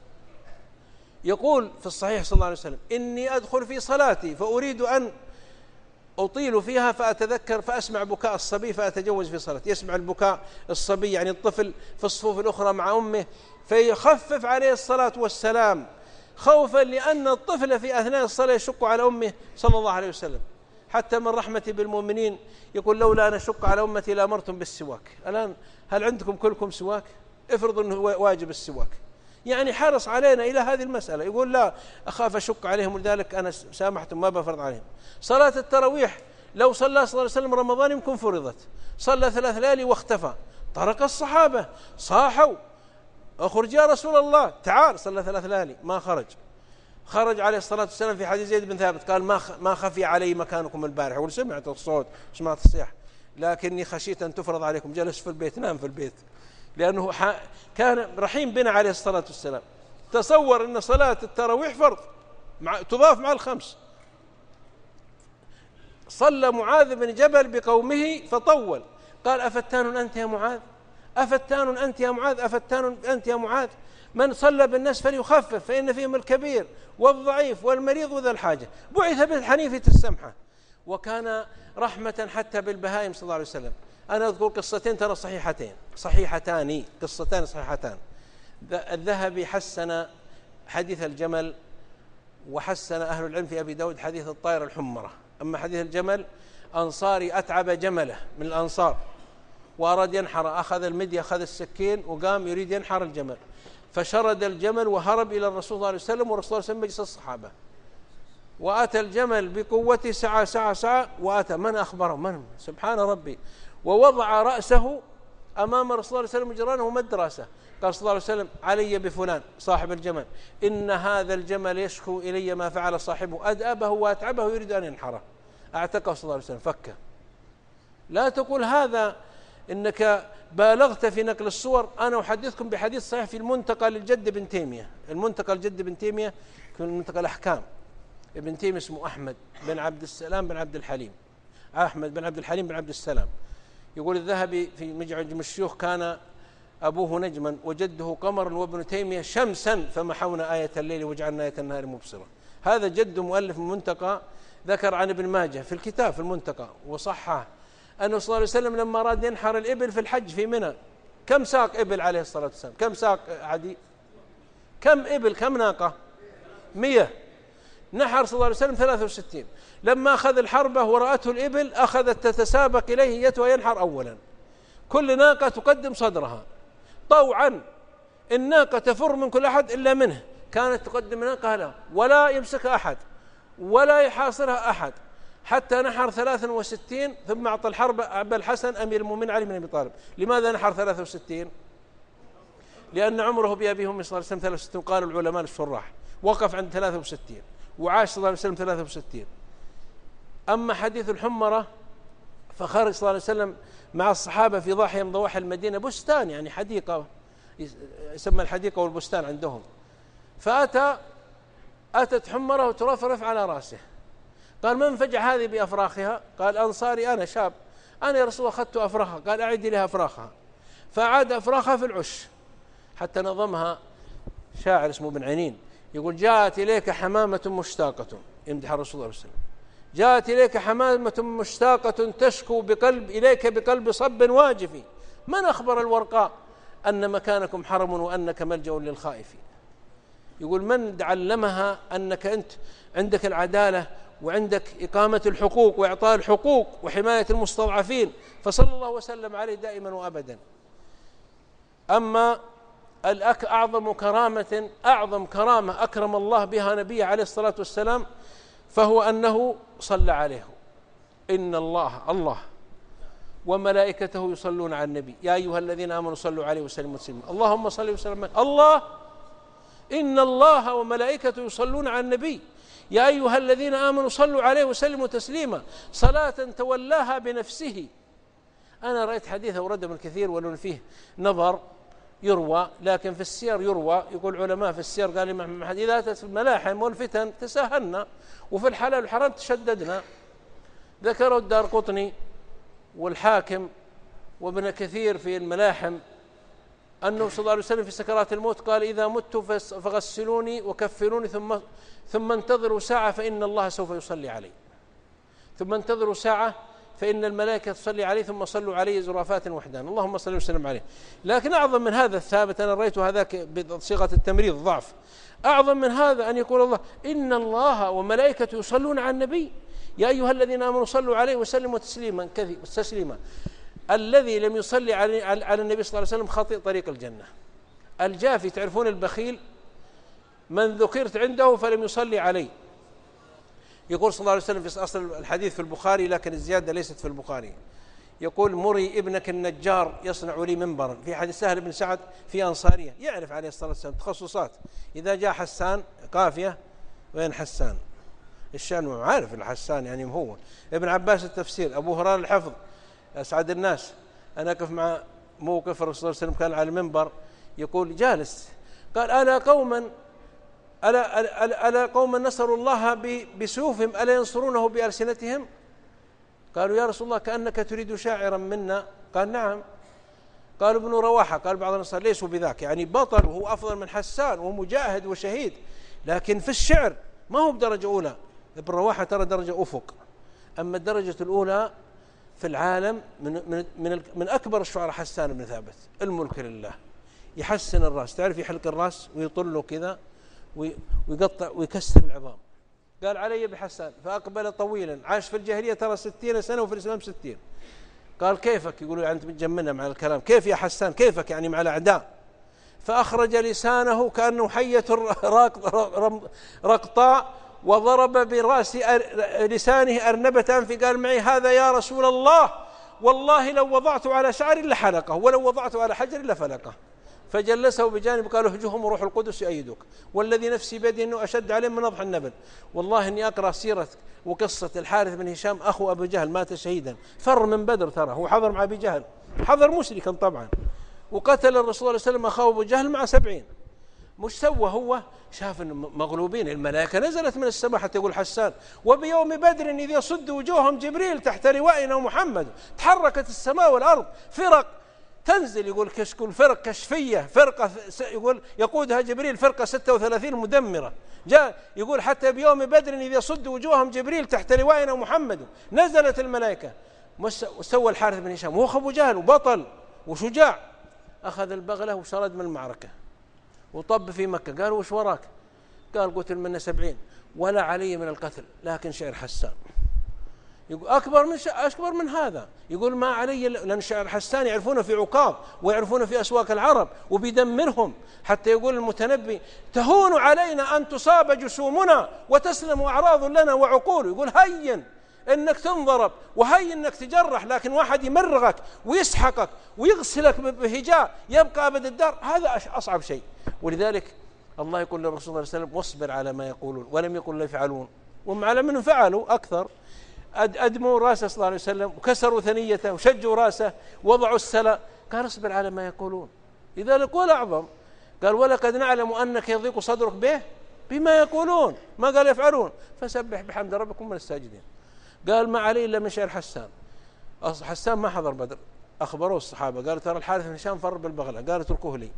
يقول في الصحيح صلى الله عليه وسلم إني أدخل في صلاتي فأريد أن أطيل فيها فأتذكر فأسمع بكاء الصبي فأتجوز في صلاتي. يسمع البكاء الصبي يعني الطفل في الصفوف الأخرى مع أمه فيخفف عليه الصلاة والسلام خوفا لأن الطفل في أثناء الصلاة يشق على أمه صلى الله عليه وسلم. حتى من رحمتي بالمؤمنين يقول لولا أن أشق على أمتي لأمرتم بالسواك. الآن هل عندكم كلكم سواك؟ افرض أنه واجب السواك، يعني حرص علينا إلى هذه المسألة. يقول لا أخاف أشق عليهم ولذلك أنا سامحتم ما بفرض عليهم. صلاة التراويح لو صلى صلى الله عليه وسلم رمضان يمكن فرضت، صلى ثلاث ليالي واختفى، طرق الصحابة صاحوا أخرج يا رسول الله تعال، صلى ثلاث ليالي ما خرج. خرج عليه الصلاة والسلام في حديث زيد بن ثابت قال ما ما خفي علي مكانكم البارحة، يقول سمعت الصوت سمعت الصياح لكني خشيت أن تفرض عليكم، جلس في البيت نام في البيت، لأنه كان رحيم بنا عليه الصلاة والسلام. تصور أن صلاة التراويح فرض مع تضاف مع الخمس. صلى معاذ بن جبل بقومه فطول، قال أفتان أنت يا معاذ، أفتان أنت يا معاذ، أفتان أنت يا معاذ، من صلى بالناس فليخفف فإن فيهم الكبير والضعيف والمريض وذا الحاجة. بعث بالحنيفة السمحة وكان رحمة حتى بالبهائم صلى الله عليه وسلم. أنا أذكر قصتين ترى صحيحتين صحيحتان قصتان صحيحتان. الذهبي حسن حديث الجمل، وحسن أهل العلم في أبي داود حديث الطائر الحمرة. أما حديث الجمل أنصاري أتعب جمله من الأنصار وأراد ينحر، أخذ المدي أخذ السكين وقام يريد ينحر الجمل، فشرد الجمل وهرب إلى الرسول صلى الله عليه وسلم، والرسول صلى الله عليه وسلم مجلس الصحابة وأتى الجمل بقوته سعى سعى سعى وأتى. من أخبره؟ من؟ سبحان ربي. ووضع رأسه أمام رسول الله صلى الله عليه وسلم جيرانه مدرسة. قال صلى الله عليه وسلم: علي بفلان صاحب الجمل، إن هذا الجمل يشكو إلي ما فعل صاحبه، أدأبه وأتعبه يريد أن ينحره. أعتقه صلى الله عليه وسلم، فكه. لا تقول هذا إنك بالغت في نقل الصور. أنا أحدثكم بحديث صحيح في المنتقى للجد بن تيمية. المنتقى للجد بن تيمية في المنتقى الأحكام. ابن تيمية اسمه أحمد بن عبد السلام بن عبد الحليم، أحمد بن عبد الحليم بن عبد السلام. يقول الذهبي في مجمع الشيوخ: كان أبوه نجما وجده قمرا وابن تيمية شمسا فمحونا آية الليل وجعلنا آية النهار مبصرة. هذا جد مؤلف المنتقى ذكر عن ابن ماجه في الكتاب في المنتقى وصححه أنه صلى الله عليه وسلم لما أراد ينحر الإبل في الحج في منى، كم ساق إبل عليه الصلاة والسلام؟ كم ساق عدي؟ كم إبل؟ كم ناقة؟ مية. نحر صلى الله عليه وسلم ثلاثة وستين. لما أخذ الحربة ورأته الإبل أخذت تتسابق إليه يتوى ينحر أولا، كل ناقة تقدم صدرها طوعا، الناقة تفر من كل أحد إلا منه، كانت تقدم ناقة له ولا يمسكها أحد ولا يحاصرها أحد، حتى نحر ثلاثة وستين. ثم أعطى الحرب أبا الحسن أمير المؤمنين علي بن أبي طالب. لماذا نحر ثلاثة وستين؟ لأن عمره بأبيه صلى الله عليه وسلم ثلاثة وستين. قالوا العلماء الشراح وقف عند ثلاثة وستين وعاش صلى الله عليه وسلم ثلاثة وستين. أما حديث الحمرة فخرج صلى الله عليه وسلم مع الصحابة في ضاحية من ضواحي المدينة، بستان يعني حديقة يسمى الحديقة والبستان عندهم، فأتى أتت حمرة وترفرف على رأسه. قال: من فجع هذه بأفراخها؟ قال: أنصاري أنا شاب، أنا يا رسول الله أخذت أفراخها. قال: أعدي لها أفراخها. فأعاد أفراخها في العش حتى نظمها شاعر اسمه ابن عنين، يقول: جاءت إليك حمامة مشتاقة، يمدح الرسول صلى الله عليه وسلم، جاءت إليك حمامة مشتاقة تشكو بقلب إليك بقلب صب واجف، من أخبر الورقاء أن مكانكم حرم وأنك ملجأ للخائفين. يقول: من علمها أنك أنت عندك العدالة وعندك إقامة الحقوق وإعطاء الحقوق وحماية المستضعفين، فصلى الله وسلم عليه دائما وأبدا. أما الأك أعظم كرامة أعظم كرامة أكرم الله بها نبيه عليه الصلاة والسلام فهو أنه صلى عليه. إن الله الله وملائكته يصلون على النبي يا أيها الذين آمنوا صلوا عليه وسلموا تسليما. اللهم صل وسلم. الله إن الله وملائكته يصلون على النبي يا أيها الذين آمنوا صلوا عليه وسلموا تسليما، صلاة تولاها بنفسه. أنا رأيت حديث أورده من كثير ولو فيه نظر يروى، لكن في السير يروى. يقول علماء في السير قال الإمام أحمد: إذا أتت الملاحم والفتن تساهلنا وفي الحلال والحرام تشددنا. ذكروا الدارقطني والحاكم وابن كثير في الملاحم أنه صلى الله عليه وسلم في سكرات الموت قال: إذا مت فغسلوني وكفنوني ثم ثم انتظروا ساعة فإن الله سوف يصلي علي، ثم انتظروا ساعة فإن الملائكة تصلي عليه، ثم صلوا عليه زرافات وحدان. اللهم صل وسلم عليه. لكن أعظم من هذا الثابت، أنا رأيت هذاك بصيغة التمريض ضعف، أعظم من هذا أن يقول الله: إن الله وملائكته يصلون على النبي يا أيها الذين آمنوا صلوا عليه وسلموا تسليما تسليما. الذي لم يصلي على على النبي صلى الله عليه وسلم خاطئ طريق الجنة. الجافي، تعرفون البخيل من ذكرت عنده فلم يصلي عليه. يقول صلى الله عليه وسلم في أصل الحديث في البخاري لكن الزيادة ليست في البخاري، يقول: مري ابنك النجار يصنع لي منبرا. في حديث سهل بن سعد في أنصارية، يعرف عليه الصلاة والسلام تخصصات. إذا جاء حسان قافية وين حسان الشان، عارف الحسان يعني هو. ابن عباس التفسير، أبو هريرة الحفظ، أسعد الناس. أنا أقف مع موقف الرسول صلى الله عليه وسلم كان على المنبر يقول جالس، قال: ألا قوما ألا, ألا, ألا قوما نصروا الله بسيوفهم ألا ينصرونه بألسنتهم؟ قالوا: يا رسول الله كأنك تريد شاعرا منا. قال: نعم. قالوا: ابن رواحة. قال بعض النصارى: ليسوا بذاك، يعني بطل وهو أفضل من حسان ومجاهد وشهيد، لكن في الشعر ما هو بدرجة أولى. ابن رواحة ترى درجة أفق، أما الدرجة الأولى في العالم من, من, من, من أكبر الشعراء حسان بن ثابت، الملك لله. يحسن الرأس، تعرف يحلق الرأس ويطله كذا ويقطع ويكسر العظام. قال: علي بحسان. فأقبل طويلا، عاش في الجاهلية ترى ستين سنة وفي الإسلام ستين. قال: كيفك؟ يقولوا يعني أنت بتجملنا مع الكلام، كيف يا حسان كيفك يعني مع الأعداء؟ فأخرج لسانه كأنه حية رقطاء وضرب براس لسانه أرنبة أنفه، قال معي هذا يا رسول الله، والله لو وضعته على شعر لحلقه، ولو وضعته على حجر لفلقه. فجلسه بجانب قال اهجهم روح القدس يؤيدك، والذي نفسي بيده انه اشد عليه من نضح النبل. والله اني اقرا سيره وقصه الحارث بن هشام اخو ابو جهل، مات شهيدا، فر من بدر، ترى هو حضر مع ابي جهل، حضر مشركا طبعا، وقتل الرسول صلى الله عليه وسلم اخاه ابو جهل مع سبعين. مش سوى هو؟ شاف ان مغلوبين، الملائكه نزلت من السماء حتى يقول حسان وبيوم بدر اذ يصد وجوههم جبريل تحت لوائنا محمد، تحركت السماء والارض، فرق تنزل، يقول كشكول فرق كشفيه، فرقه يقول يقودها جبريل، فرقه ستة وثلاثين مدمره، جاء يقول حتى بيوم بدر اذ يصد وجوههم جبريل تحت لوائنا محمد، نزلت الملائكه. وسوى الحارث بن هشام وهو ابو جهل وبطل وشجاع، اخذ البغله وشرد من المعركه وطب في مكة. قالوا وش وراك؟ قال قتل منا سبعين ولا علي من القتل، لكن شعر حسان يقول أكبر من أكبر من هذا، يقول ما علي، لأن شعر حسان يعرفونه في عكاظ ويعرفونه في أسواق العرب وبيدمرهم، حتى يقول المتنبي تهون علينا أن تصاب جسومنا وتسلم أعراض لنا وعقول. يقول هين انك تنضرب وهي انك تجرح، لكن واحد يمرغك ويسحقك ويغسلك بهجاء يبقى ابد الدار، هذا اصعب شيء. ولذلك الله يقول للرسول صلى الله عليه وسلم واصبر على ما يقولون، ولم يقل لا يفعلون، وهم على من فعلوا اكثر. ادموا راسه صلى الله عليه وسلم وكسروا ثنيته وشجوا راسه وضعوا السلا، قال اصبر على ما يقولون. لذلك ولا اعظم، قال ولقد نعلم انك يضيق صدرك به بما يقولون، ما قال يفعلون، فسبح بحمد ربكم من الساجدين. قال ما علي إلا من شعر حسان. حسان ما حضر بدر، أخبروه الصحابة قالوا ترى الحارث بن هشام فر بالبغلة، قالوا اتركوه لي.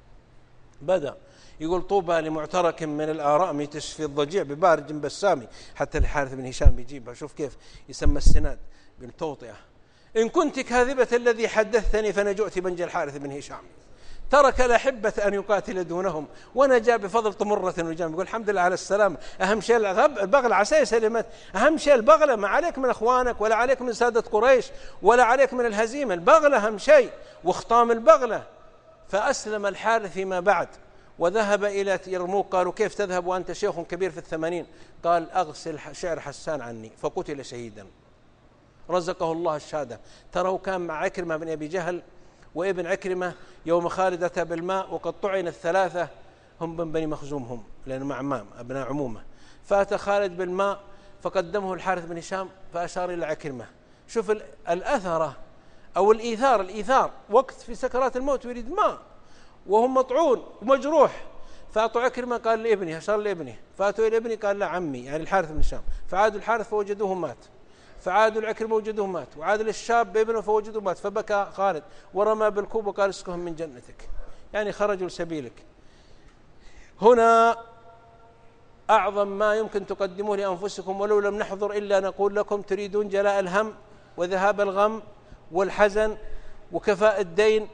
بدأ يقول طوبى لمعترك من الآرام تشفي الضجيع ببارج بسامي، حتى الحارث بن هشام بيجيبها، شوف كيف يسمى السناد بالتوطئة. إن كنت كاذبة الذي حدثتني فنجؤت بنج الحارث بن هشام، ترك الأحبة أن يقاتل دونهم ونجا بفضل طمرة وجام. يقول الحمد لله على السلامة، أهم شيء البغلة عسى يسلمت، أهم شيء البغلة، ما عليك من أخوانك ولا عليك من سادة قريش ولا عليك من الهزيمة، البغلة أهم شيء، واختام البغلة. فأسلم الحارث فيما بعد وذهب إلى يرموك، قالوا كيف تذهب وأنت شيخ كبير في الثمانين؟ قال أغسل شعر حسان عني، فقتل شهيدا رزقه الله الشهادة. ترى كان مع عكرمة بن أبي جهل وابن عكرمة يوم خالد أتى بالماء وقد طعن الثلاثة، هم من بني مخزوم، هم لأنهم عمام أبناء عمومة. فأتى خالد بالماء فقدمه الحارث بن هشام فأشار إلى عكرمة. شوف الأثرة أو الإيثار، الإيثار وقت في سكرات الموت ويريد ماء وهم مطعون ومجروح، فأعطوا عكرمة قال لابنه، أشار لابنه، فأتوا إلى ابنه قال لا عمي، يعني الحارث بن هشام. فعادوا الحارث فوجدوه مات، فعادوا العكرمة وجدوه مات، وعاد للشاب بابنه فوجدوه مات، فبكى خالد ورمى بالكوب وقال اسكهم من جنتك، يعني خرجوا لسبيلك. هنا أعظم ما يمكن تقدموه لأنفسكم، ولو لم نحضر إلا نقول لكم تريدون جلاء الهم وذهاب الغم والحزن وكفاء الدين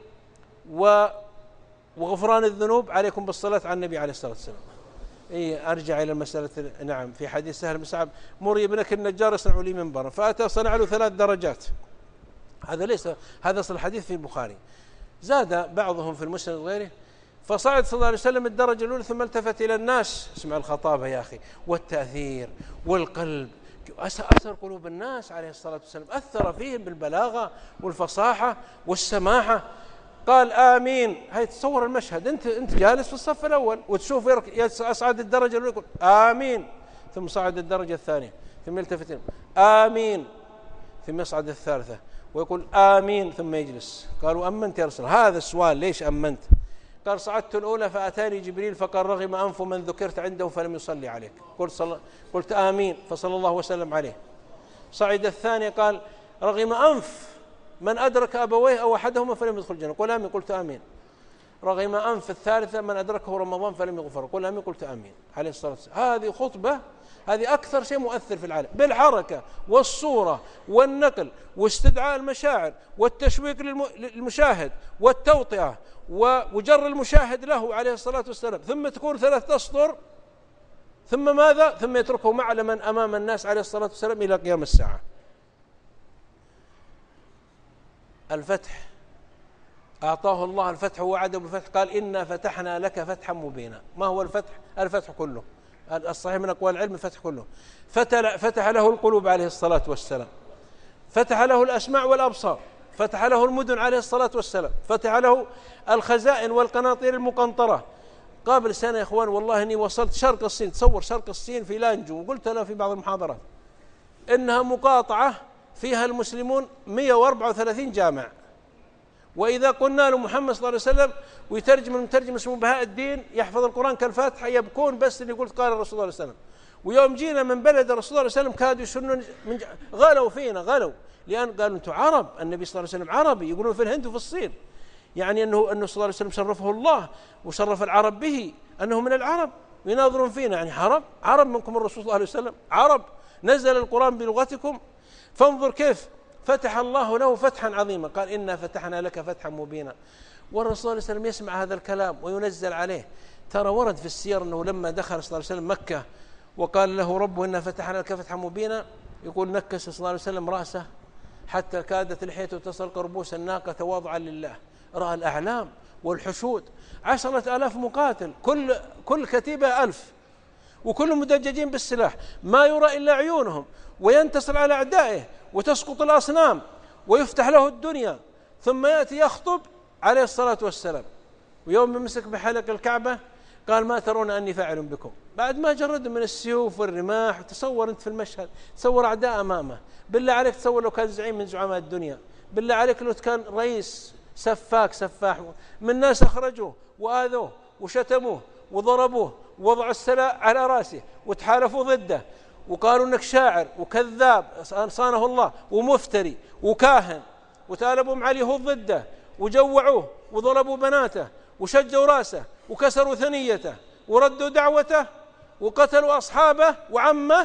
وغفران الذنوب، عليكم بالصلاة على النبي عليه الصلاة والسلام. إيه أرجع إلى المسألة. نعم في حديث سهل بن سعد مري ابنك النجار يصنع لي منبرا، فأتى صنع له ثلاث درجات، هذا ليس هذا أصل الحديث في البخاري، زاد بعضهم في المسند وغيره. فصعد صلى الله عليه وسلم الدرجة الأولى ثم التفت إلى الناس، اسمع الخطابة يا أخي والتأثير والقلب، أثر قلوب الناس عليه الصلاة والسلام، أثر فيهم بالبلاغة والفصاحة والسماحة. قال آمين. هاي تصور المشهد، أنت أنت جالس في الصف الأول وتشوف يصعد الدرجة الأولى يقول آمين، ثم صعد الدرجة الثانية ثم يلتفت آمين، ثم يصعد الثالثة ويقول آمين ثم يجلس. قالوا أمنت يا رسول الله؟ هذا السؤال ليش أمنت؟ قال صعدت الأولى فأتاني جبريل فقال رغم أنف من ذكرت عنده فلم يصلي عليك، قلت, صل... قلت آمين فصلى الله وسلم عليه. صعد الثاني قال رغم أنف من أدرك أبويه أو أحدهما فلم يدخل الجنة، قل آمين، قلت آمين. رغم أنف الثالثة من أدركه رمضان فلم يغفر، قل آمين، قلت آمين عليه الصلاة والسلام. هذه خطبة، هذه أكثر شيء مؤثر في العالم، بالحركة والصورة والنقل واستدعاء المشاعر والتشويق للمشاهد والتوطئة وجر المشاهد له عليه الصلاة والسلام، ثم تكون ثلاث أسطر، ثم ماذا؟ ثم يتركه معلما أمام الناس عليه الصلاة والسلام إلى قيام الساعة. الفتح، أعطاه الله الفتح ووعده بالفتح، قال إنا فتحنا لك فتحا مبينا. ما هو الفتح؟ الفتح كله الصحيح من أقوال العلم فتح كله. فتح له القلوب عليه الصلاة والسلام، فتح له الأسماع والأبصار، فتح له المدن عليه الصلاة والسلام، فتح له الخزائن والقناطير المقنطرة. قبل سنة يا إخوان والله إني وصلت شرق الصين، تصور شرق الصين في لانجو، وقلت له في بعض المحاضرات إنها مقاطعة فيها المسلمون مئة وأربعة وثلاثين جامع، وإذا قلنا له محمد صلى الله عليه وسلم ويترجم المترجم اسمه بهاء الدين يحفظ القرآن كالفاتحة يبكون بس اللي قلت قال الرسول صلى الله عليه وسلم. ويوم جينا من بلد الرسول صلى الله عليه وسلم كادوا يسنون من ج... غلوا فينا غلوا، لأن قالوا أنتم عرب، النبي صلى الله عليه وسلم عربي، يقولون في الهند وفي الصين، يعني أنه أنه صلى الله عليه وسلم شرفه الله وشرف العرب به أنه من العرب، يناظرون فينا يعني عرب عرب منكم الرسول صلى الله عليه وسلم عرب، نزل القرآن بلغتكم. فانظر كيف فتح الله له فتحا عظيما، قال إنا فتحنا لك فتحا مبينا. والرسول صلى الله عليه وسلم يسمع هذا الكلام وينزل عليه. ترى ورد في السير أنه لما دخل صلى الله عليه وسلم مكة وقال له ربه إنا فتحنا لك فتحا مبينا، يقول نكس صلى الله عليه وسلم رأسه حتى كادت لحيته تصل قربوس الناقة تواضعا لله. رأى الأعلام والحشود، عشرة آلاف مقاتل، كل كل كتيبة ألف، وكلهم مدججين بالسلاح، ما يرى إلا عيونهم، وينتصر على أعدائه وتسقط الأصنام ويفتح له الدنيا، ثم يأتي يخطب عليه الصلاة والسلام. ويوم مسك بحلق الكعبة قال ما ترون أني فاعل بكم، بعد ما جرد من السيوف والرماح. تصور أنت في المشهد، تصور أعداء أمامه، بالله عليك تصور لو كان زعيم من زعماء الدنيا، بالله عليك لو كان رئيس سفاك سفاح من ناس أخرجوه وآذوه وشتموه وضربوه ووضعوا السلاح على رأسه وتحالفوا ضده وقالوا انك شاعر وكذاب صانه الله ومفتري وكاهن، وتالبوا مع اليهود ضده وجوعوه وضربوا بناته وشجوا راسه وكسروا ثنيته وردوا دعوته وقتلوا أصحابه وعمه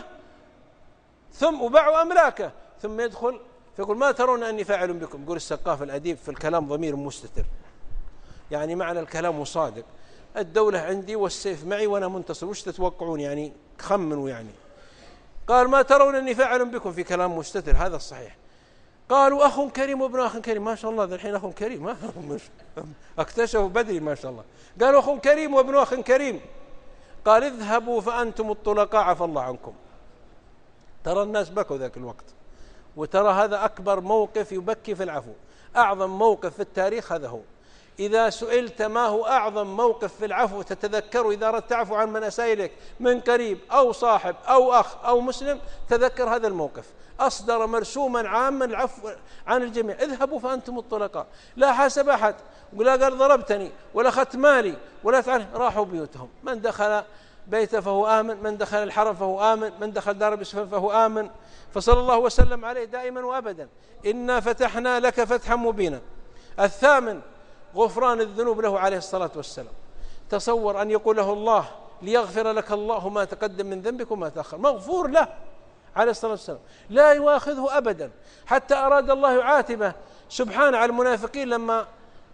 ثم وباعوا أملاكه، ثم يدخل فيقول ما ترون أني فاعل بكم. يقول السقاف الأديب في الكلام ضمير مستتر، يعني معنى الكلام صادق، الدولة عندي والسيف معي وأنا منتصر، وش تتوقعون يعني؟ خمنوا يعني. قال ما ترون أني فاعل بكم، في كلام مستتر، هذا الصحيح. قالوا أخ كريم وابن أخ كريم، ما شاء الله ذا الحين أخ كريم، ما اكتشفوا بدري ما شاء الله. قالوا أخ كريم وابن أخ كريم. قال اذهبوا فأنتم الطلقاء عفى الله عنكم. ترى الناس بكوا ذاك الوقت، وترى هذا أكبر موقف يبكي في العفو، أعظم موقف في التاريخ هذا هو. إذا سئلت ما هو أعظم موقف في العفو تتذكره إذا أردت تعفو عن من أساء إليك من قريب أو صاحب أو أخ أو مسلم، تذكر هذا الموقف. أصدر مرسوما عاما العفو عن الجميع، اذهبوا فأنتم الطلقاء، لا حاسب أحد ولا قال ضربتني ولا أخذت مالي ولا فعل. راحوا بيوتهم، من دخل بيته فهو آمن، من دخل الحرم فهو آمن، من دخل دار أبي سفيان فهو آمن. فصلى الله وسلم عليه دائما وأبدا. إنا فتحنا لك فتحا مبينا. الثامن غفران الذنوب له عليه الصلاة والسلام. تصور أن يقول له الله ليغفر لك الله ما تقدم من ذنبك وما تأخر، مغفور له عليه الصلاة والسلام، لا يواخذه أبدا. حتى أراد الله يعاتبه سبحانه على المنافقين لما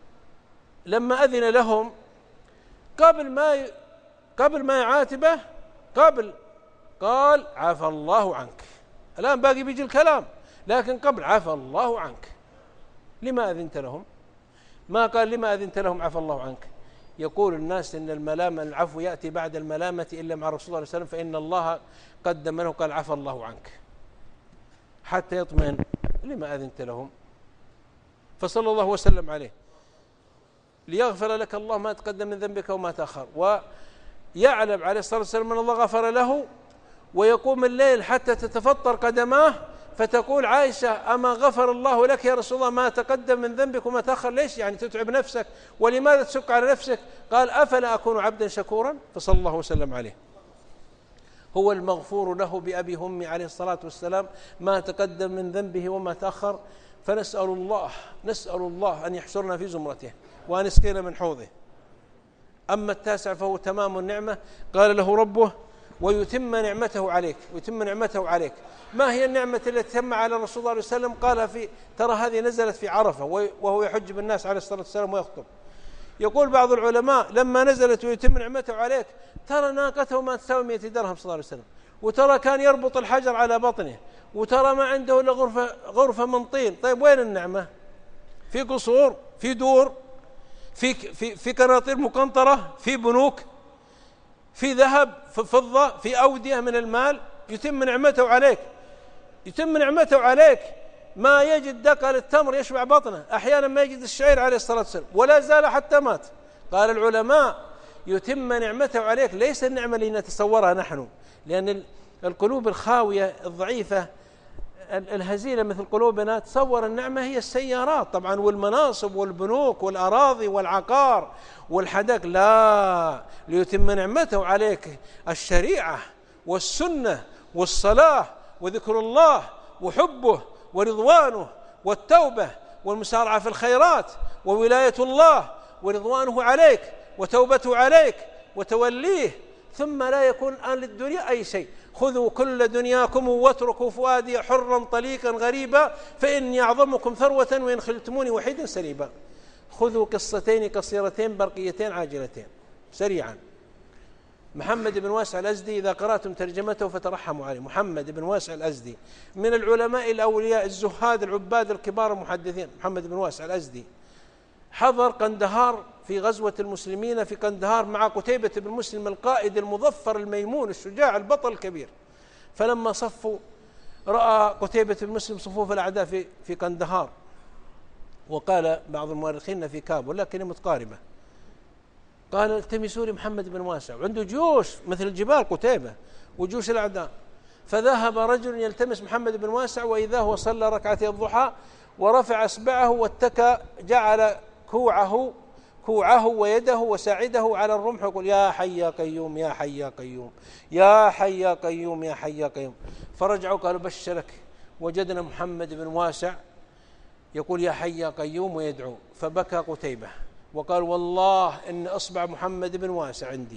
لما أذن لهم قبل ما ي... قبل ما يعاتبه قبل قال عفى الله عنك. الآن باقي بيجي الكلام، لكن قبل عفى الله عنك. لما أذنت لهم؟ ما قال لما أذنت لهم عفى الله عنك. يقول الناس إن الملامة العفو يأتي بعد الملامة إلا مع الرسول صلى الله عليه وسلم، فإن الله قدم له قال عفى الله عنك حتى يطمئن. لما أذنت لهم؟ فصلى الله وسلم عليه ليغفر لك الله ما تقدم من ذنبك وما تأخر. ويعلم عليه الصلاة والسلام أن الله غفر له، ويقوم الليل حتى تتفطر قدماه، فتقول عائشة أما غفر الله لك يا رسول الله ما تقدم من ذنبك وما تأخر؟ ليش يعني تتعب نفسك ولماذا تشق على نفسك؟ قال أفلا أكون عبدا شكورا. فصلى الله وسلم عليه. هو المغفور له بأبي همي عليه الصلاة والسلام ما تقدم من ذنبه وما تأخر. فنسأل الله نسأل الله أن يحشرنا في زمرته وأن يسقينا من حوضه. أما التاسع فهو تمام النعمة. قال له ربه ويتم نعمته عليك ويتم نعمته عليك. ما هي النعمة التي تم على الرسول صلى الله عليه وسلم؟ قال في ترى هذه نزلت في عرفة وهو يحج بالناس عليه الصلاة والسلام ويخطب. يقول بعض العلماء لما نزلت ويتم نعمته عليك ترى ناقته ما تساوي مئة درهم صلى الله عليه وسلم، وترى كان يربط الحجر على بطنه، وترى ما عنده إلا غرفة, غرفة من طين. طيب وين النعمة؟ في قصور، في دور، في, في, في قناطير مقنطرة، في بنوك. في ذهب، في فضة، في أودية من المال، يتم نعمته عليك، يتم نعمته عليك. ما يجد دقل التمر يشبع بطنه، أحيانا ما يجد الشعير عليه الصلاة والسلام، ولا زال حتى مات. قال العلماء يتم نعمته عليك، ليس النعمة اللي نتصورها نحن، لأن القلوب الخاوية الضعيفة الهزيلة مثل قلوبنا تصور النعمة هي السيارات طبعا والمناصب والبنوك والأراضي والعقار والحدائق. لا، ليتم نعمته عليك الشريعة والسنة والصلاة وذكر الله وحبه ورضوانه والتوبة والمسارعة في الخيرات وولاية الله ورضوانه عليك وتوبته عليك وتوليه، ثم لا يكون الآن للدنيا أي شيء. خذوا كل دنياكم واتركوا فؤادي حرا طليقا غريبا، فإني أعظمكم ثروة وإن خلتموني وحيدا سريبا. خذوا قصتين قصيرتين برقيتين عاجلتين سريعا. محمد بن واسع الأزدي إذا قرأتم ترجمته فترحموا عليه. محمد بن واسع الأزدي من العلماء الأولياء الزهاد العباد الكبار المحدثين. محمد بن واسع الأزدي حضر قندهار في غزوة المسلمين في قندهار مع قتيبة بن مسلم القائد المظفر الميمون الشجاع البطل الكبير. فلما صفوا رأى قتيبة بن مسلم صفوف الأعداء في في قندهار، وقال بعض المؤرخين في كابول لكن متقاربة، قال التمسوا لي محمد بن واسع، وعنده جيوش مثل الجبال قتيبة وجيوش الأعداء. فذهب رجل يلتمس محمد بن واسع، وإذا هو صلى ركعتي الضحى ورفع أصبعه واتكى، جعل كوعه كوعه ويده وساعده على الرمح ويقول يا حي يا قيوم يا حي يا قيوم يا حي يا قيوم يا حي يا قيوم. فرجعوا قالوا بشرك، وجدنا محمد بن واسع يقول يا حي يا قيوم ويدعو. فبكى قتيبة وقال والله إن أصبع محمد بن واسع عندي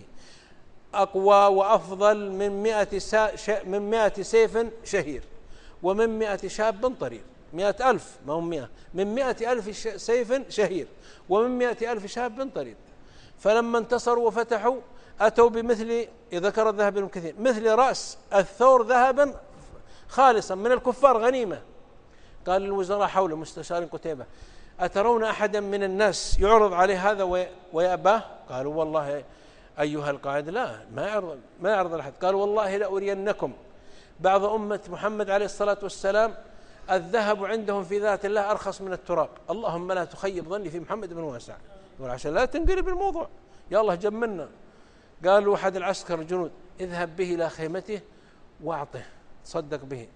أقوى وأفضل من مئة, من مئة سيف شهير ومن مئة شاب طرير. مئة ألف ما هم مئة، من مئة ألف سيف شهير ومن مئة ألف شاب طرير. فلما انتصروا وفتحوا أتوا بمثل، ذكر الذهب بن كثير، مثل رأس الثور ذهبا خالصا من الكفار غنيمة. قال الوزراء حوله مستشارين قتيبة أترون أحدا من الناس يعرض عليه هذا ويأباه؟ قالوا والله أيها القائد لا، ما يعرض ما يعرض لأحد. قال والله لأرينكم بعض أمة محمد عليه الصلاة والسلام الذهب عندهم في ذات الله أرخص من التراب، اللهم لا تخيب ظني في محمد بن واسع، عشان لا تنقلب الموضوع يا الله جمنا. قالوا أحد العسكر الجنود اذهب به إلى خيمته وأعطه تصدق به.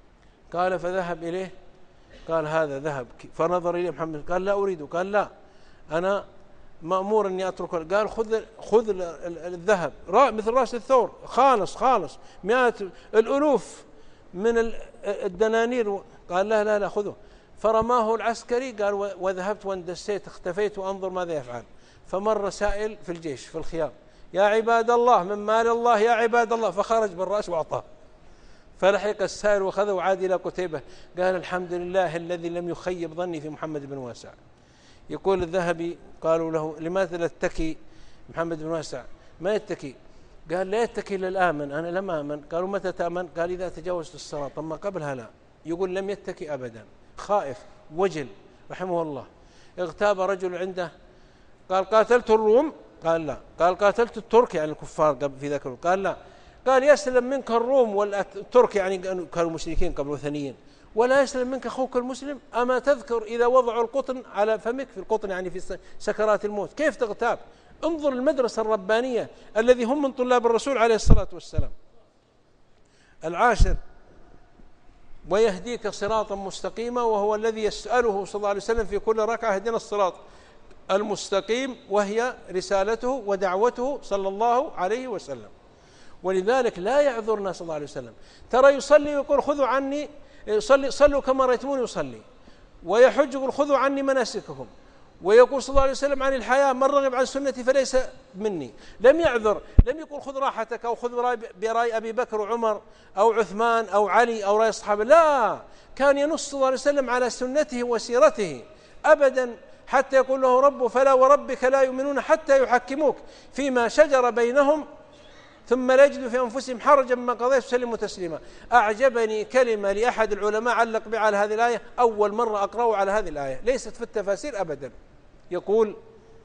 قال فذهب إليه قال هذا ذهب، فنظر إليه محمد قال لا أريده، قال لا أنا مأمور أني أتركه. قال خذ خذ الذهب مثل رأس الثور خالص خالص مئات الألوف من الدنانير. قال لا لا لا خذه. فرماه العسكري قال وذهبت واندسيت اختفيت وأنظر ماذا يفعل. فمر سائل في الجيش في الخيام يا عباد الله من مال الله يا عباد الله، فخرج بالرأس وأعطاه. فلحق السائل وخذه وعاد إلى قتيبة قال الحمد لله الذي لم يخيب ظني في محمد بن واسع. يقول الذهبي قالوا له لماذا لا تتكي محمد بن واسع؟ ما يتكي. قال لا يتكي إلا الآمن، أنا لم آمن. قالوا متى تأمن؟ قال إذا تجاوزت الصراط، أما قبلها لا. يقول لم يتكي أبدا، خائف وجل رحمه الله. اغتاب رجل عنده قال قاتلت الروم؟ قال لا. قال قاتلت الترك يعني الكفار في ذاك الوقت؟ قال لا. قال يسلم منك الروم والترك يعني كانوا مشركين قبل وثنيين، ولا يسلم منك أخوك المسلم؟ أما تذكر إذا وضعوا القطن على فمك، في القطن يعني في سكرات الموت، كيف تغتاب؟ انظر المدرسة الربانية الذي هم من طلاب الرسول عليه الصلاة والسلام. العاشر ويهديك صراطا مستقيما، وهو الذي يسأله صلى الله عليه وسلم في كل ركعة اهدنا الصراط المستقيم، وهي رسالته ودعوته صلى الله عليه وسلم. ولذلك لا يعذرنا صلى الله عليه وسلم. ترى يصلي ويقول خذوا عني صلي صلوا كما رأيتموني يصلي، ويحج يقول خذوا عني مناسككم، ويقول صلى الله عليه وسلم عن الحياة من رغب عن سنتي فليس مني. لم يعذر، لم يقول خذ راحتك أو خذ برأي أبي بكر وعمر أو عثمان أو علي أو رأي الصحابة، لا، كان ينص صلى الله عليه وسلم على سنته وسيرته أبدا، حتى يقول له ربه فلا وربك لا يؤمنون حتى يحكموك فيما شجر بينهم ثم لا يجدوا في أنفسهم حرجا مما قضيت وسلموا تسليما. أعجبني كلمة لأحد العلماء علق بها على هذه الآية، أول مرة أقرأه على هذه الآية، ليست في التفاسير أبدا. يقول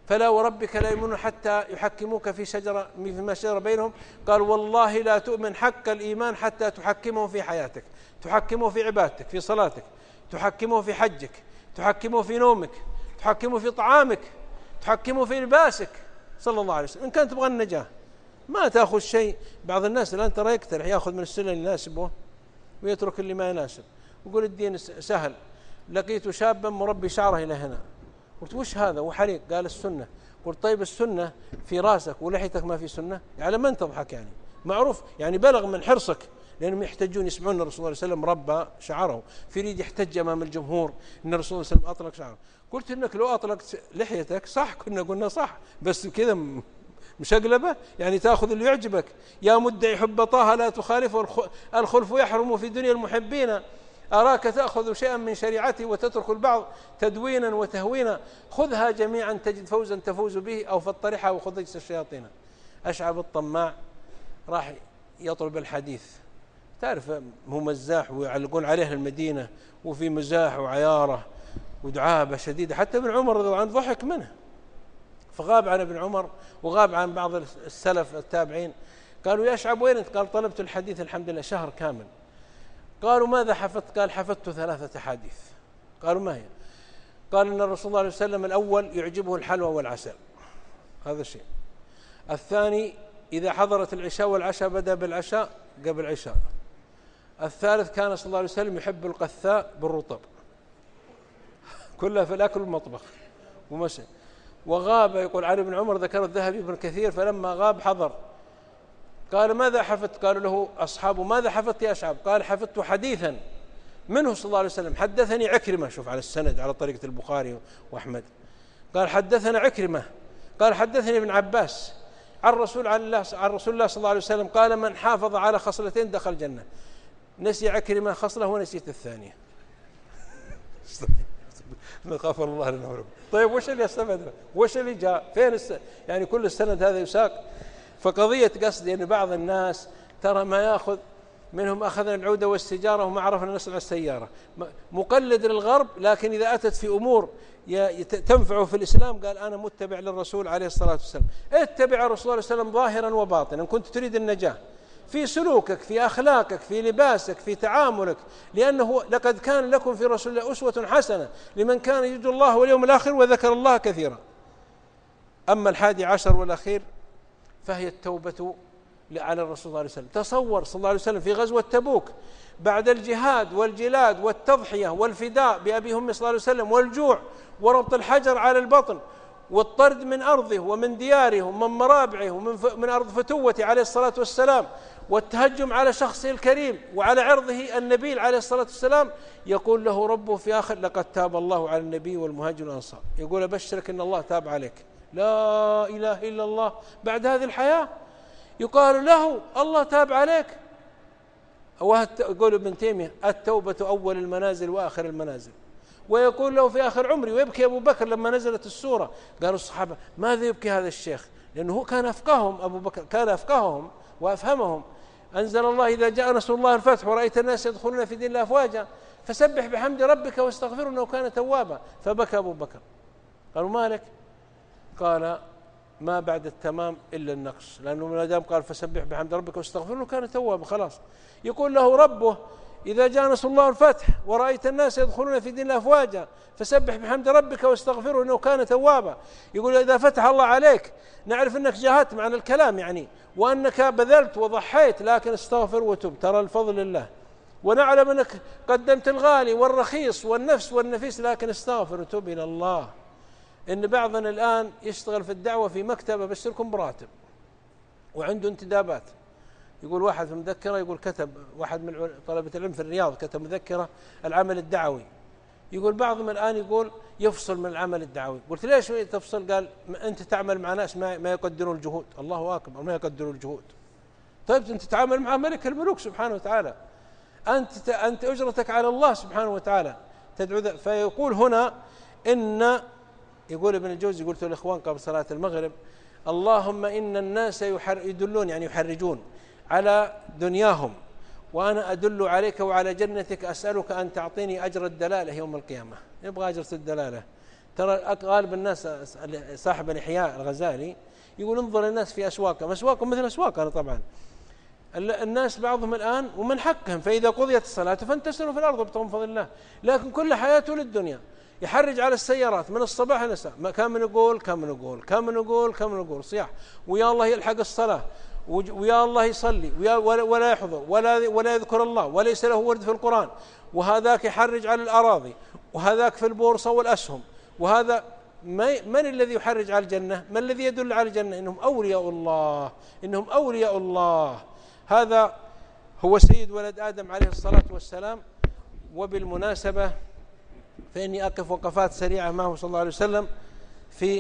فلا وربك لا يؤمنون حتى يحكموك في شجرة فيما شجر بينهم. قال والله لا تؤمن حق الإيمان حتى تحكمه في حياتك، تحكمه في عبادتك، في صلاتك، تحكمه في حجك، تحكمه في نومك، تحكمه في طعامك، تحكمه في لباسك صلى الله عليه وسلم. إن كانت تبغى النجاة ما تأخذ شيء. بعض الناس الآن ترى يقترح يأخذ من السنة اللي يناسبه ويترك اللي ما يناسب، ويقول الدين سهل. لقيت شابا مربي شعره إلى هنا، قلت وش هذا وحليق؟ قال السنة. قلت طيب السنة في راسك ولحيتك ما في سنة؟ يعني من تضحك؟ يعني معروف يعني بلغ من حرصك، لأنهم يحتجون يسمعون أن الرسول صلى الله عليه وسلم ربى شعره، فيريد يحتج أمام الجمهور أن الرسول صلى الله عليه وسلم أطلق شعره. قلت إنك لو أطلقت لحيتك صح كنا قلنا صح، بس كذا مشقلبة يعني تأخذ اللي يعجبك. يا مدعي حب طه لا تخالفه، الخلف يحرم في دنيا المحبين. أراك تأخذ شيئا من شريعتي وتترك البعض تدوينا وتهوينا. خذها جميعا تجد فوزا تفوز به، أو فاطرحها وخذ رجس الشياطين. أشعب الطماع راح يطلب الحديث، تعرف هو مزاح ويعلقون عليه المدينة، وفي مزاح وعيارة ودعابة شديدة. حتى ابن عمر رضي الله عنه ضحك منه، فغاب عن ابن عمر وغاب عن بعض السلف التابعين. قالوا يا أشعب وين أنت؟ قال طلبت الحديث الحمد لله شهر كامل. قالوا ماذا حفظت؟ قال حفظت ثلاثة أحاديث. قالوا ما هي؟ قال إن الرسول صلى الله عليه وسلم الأول يعجبه الحلوى والعسل، هذا الشيء. الثاني إذا حضرت العشاء والعشاء بدأ بالعشاء قبل العشاء. الثالث كان صلى الله عليه وسلم يحب القثاء بالرطب، كلها في الأكل والمطبخ ومشي. وغاب يقول علي بن عمر، ذكر الذهبي بن كثير، فلما غاب حضر. قال ماذا حفظت؟ قالوا له أصحابه ماذا حفظت يا أشعب؟ قال حفظت حديثا منه صلى الله عليه وسلم حدثني عكرمة. شوف على السند على طريقة البخاري وأحمد. قال حدثنا عكرمة، قال حدثني ابن عباس عن رسول عن الله عن رسول الله صلى الله عليه وسلم قال من حافظ على خصلتين دخل الجنة. نسي عكرمة خصلة ونسيت الثانية. غفر الله لنا ولكم. طيب وش اللي استفدنا؟ وش اللي جاء؟ فين الس... يعني كل السند هذا يساق. فقضية قصدي أن بعض الناس ترى ما يأخذ منهم أخذنا العودة والسجارة وما عرفنا نصنع السيارة، مقلد للغرب، لكن إذا أتت في أمور تنفعه في الإسلام قال أنا متبع للرسول عليه الصلاة والسلام. اتبع الرسول عليه الصلاة والسلام ظاهرا وباطنا إن كنت تريد النجاة في سلوكك، في أخلاقك، في لباسك، في تعاملك، لأنه لقد كان لكم في رسول الله أسوة حسنة لمن كان يرجو الله واليوم الآخر وذكر الله كثيرا. أما الحادي عشر والأخير فهي التوبة على الرسول صلى الله عليه وسلم. تصور صلى الله عليه وسلم في غزوة تبوك بعد الجهاد والجلاد والتضحية والفداء بأبي أمي صلى الله عليه وسلم والجوع وربط الحجر على البطن والطرد من أرضه ومن دياره ومن مرابعه ومن من أرض فتوته عليه الصلاة والسلام والتهجم على شخصه الكريم وعلى عرضه النبيل عليه الصلاة والسلام، يقول له ربه في آخر لقد تاب الله على النبي والمهاجر والأنصار. يقول أبشرك أن الله تاب عليك. لا إله إلا الله بعد هذه الحياة يقال له الله تاب عليك. يقول ابن تيمية التوبة أول المنازل وآخر المنازل. ويقول له في آخر عمري، ويبكي أبو بكر لما نزلت السورة. قالوا الصحابة ماذا يبكي هذا الشيخ؟ لأنه هو كان أفقههم، أبو بكر كان أفقههم وأفهمهم. أنزل الله إذا جاء نصر الله الفتح ورأيت الناس يدخلون في دين الله أفواجا فسبح بحمد ربك واستغفره إنه كان توابا. فبكى أبو بكر. قالوا مالك؟ قال ما بعد التمام إلا النقص، لأنه ما دام قال فسبح بحمد ربك واستغفره كان توابا خلاص. يقول له ربه إذا جاء نصر الله الفتح ورأيت الناس يدخلون في دين الله أفواجا فسبح بحمد ربك واستغفره إنه كان توابا. يقول إذا فتح الله عليك نعرف أنك جاهدت معنى الكلام يعني وأنك بذلت وضحيت، لكن استغفر وتب ترى الفضل لله، ونعلم أنك قدمت الغالي والرخيص والنفس والنفيس، لكن استغفر وتب إلى الله. إن بعضنا الآن يشتغل في الدعوة في مكتبة بس لكم براتب وعنده انتدابات. يقول واحد في مذكرة، يقول كتب واحد من طلبة العلم في الرياض كتب مذكرة العمل الدعوي. يقول بعضهم الآن يقول يفصل من العمل الدعوي. قلت ليش تفصل؟ قال أنت تعمل مع ناس ما يقدرون الجهود. الله أكبر، ما يقدرون الجهود. طيب أنت تتعامل مع ملك الملوك سبحانه وتعالى، أنت أنت أجرتك على الله سبحانه وتعالى تدعو. فيقول هنا إن يقول ابن الجوزي، قلت للإخوان قبل صلاة المغرب اللهم إن الناس يدلون يعني يحرجون على دنياهم وأنا أدل عليك وعلى جنتك، أسألك أن تعطيني أجر الدلالة يوم القيامة. يبغى أجرة الدلالة ترى غالب الناس صاحب الإحياء الغزالي يقول انظر الناس في أسواقهم، أسواقهم مثل أسواقنا طبعا. الناس بعضهم الآن ومن حقهم، فإذا قضيت الصلاة فانتشروا في الأرض وابتغوا من فضل الله، لكن كل حياته للدنيا، يحرج على السيارات من الصباح إلى المساء، كم نقول كم نقول كم نقول كم نقول صياح، ويا الله يلحق الصلاة، ويا الله يصلي ولا يحضر ولا ولا يذكر الله وليس له ورد في القرآن، وهذاك يحرج على الأراضي، وهذاك في البورصة والأسهم، وهذا من الذي يحرج على الجنة؟ ما الذي يدل على الجنة؟ إنهم أولياء الله، إنهم أولياء الله. هذا هو سيد ولد آدم عليه الصلاة والسلام. وبالمناسبة فإني أقف وقفات سريعة معه صلى الله عليه وسلم في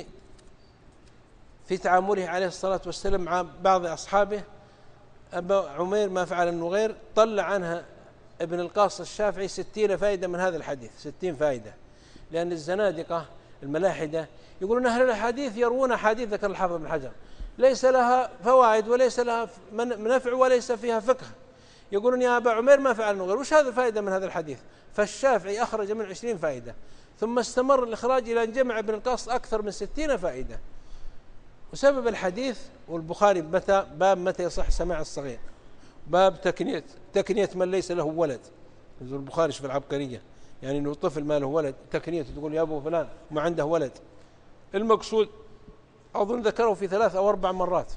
في تعامله عليه الصلاة والسلام مع بعض أصحابه. أبا عمير ما فعل النغير طلع عنها ابن القاص الشافعي ستين فائدة من هذا الحديث، ستين فائدة، لأن الزنادقة الملاحدة يقولون أهل الحديث يروون حديث ذكر الحافظ بن حجر ليس لها فوائد وليس لها منفع وليس فيها فقه، يقولون يا أبا عمير ما فعل النغير، وش هذا الفائدة من هذا الحديث؟ فالشافعي أخرج من عشرين فائدة، ثم استمر الإخراج إلى أن جمع ابن القاص أكثر من ستين فائدة. وسبب الحديث، والبخاري متى باب متى يصح سماع الصغير، باب تكنية تكنية من ليس له ولد. البخاري في العبقرية، يعني إنه طفل ما له ولد تكنية، تقول يا أبو فلان ما عنده ولد. المقصود أظن ذكره في ثلاث أو أربع مرات.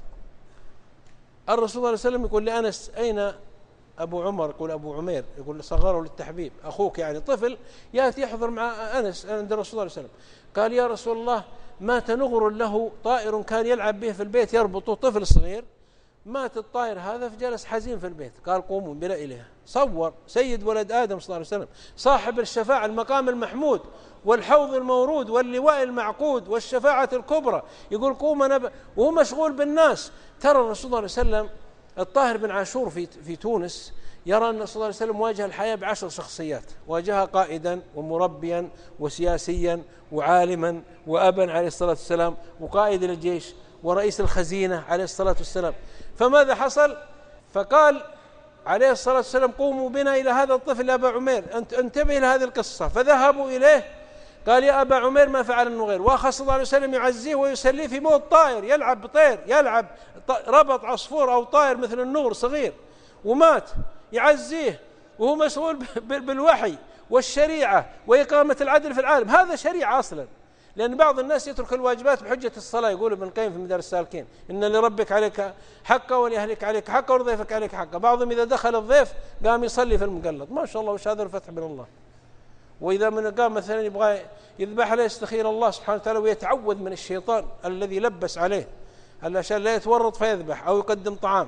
الرسول صلى الله عليه وسلم يقول لأنس أين أبو عمر؟ يقول أبو عمير، يقول صغره للتحبيب، أخوك يعني طفل يأتي يحضر مع أنس عند الرسول صلى الله عليه وسلم. قال يا رسول الله مات نغر له طائر كان يلعب به في البيت يربطه، طفل صغير مات الطائر هذا فجلس حزين في البيت. قال قوموا بنا إليه. صور سيد ولد آدم صلى الله عليه وسلم صاحب الشفاعة، المقام المحمود والحوض المورود واللواء المعقود والشفاعة الكبرى، يقول قوم نب... وهو مشغول بالناس. ترى الرسول صلى الله عليه وسلم الطاهر بن عاشور في في تونس يرى أن صلى الله عليه وسلم واجه الحياة بعشر شخصيات، واجهها قائدا ومربيا وسياسيا وعالما وأبا عليه الصلاة والسلام، وقائد الجيش ورئيس الخزينة عليه الصلاة والسلام. فماذا حصل؟ فقال عليه الصلاة والسلام قوموا بنا إلى هذا الطفل أبا عمير، انتبه إلى هذه القصة. فذهبوا إليه. قال يا أبا عمير ما فعل النغير، وأخذ صلى الله عليه وسلم يعزيه ويسليه في موت طائر يلعب بطير، يلعب ربط عصفور أو طائر مثل النور صغير ومات، يعزيه وهو مسؤول بالوحي والشريعة وإقامة العدل في العالم. هذا شريعة أصلا، لأن بعض الناس يترك الواجبات بحجة الصلاة. يقول ابن القيم في مدارس السالكين إن لربك عليك حقا ولأهلك عليك حقا ولضيفك عليك حقا. بعضهم إذا دخل الضيف قام يصلي في المقلط، ما شاء الله وش هذا الفتح من الله. وإذا من قام مثلا يبغى يذبح له يستخير الله سبحانه وتعالى ويتعوذ من الشيطان الذي لبس عليه علشان لا يتورط فيذبح أو يقدم طعام.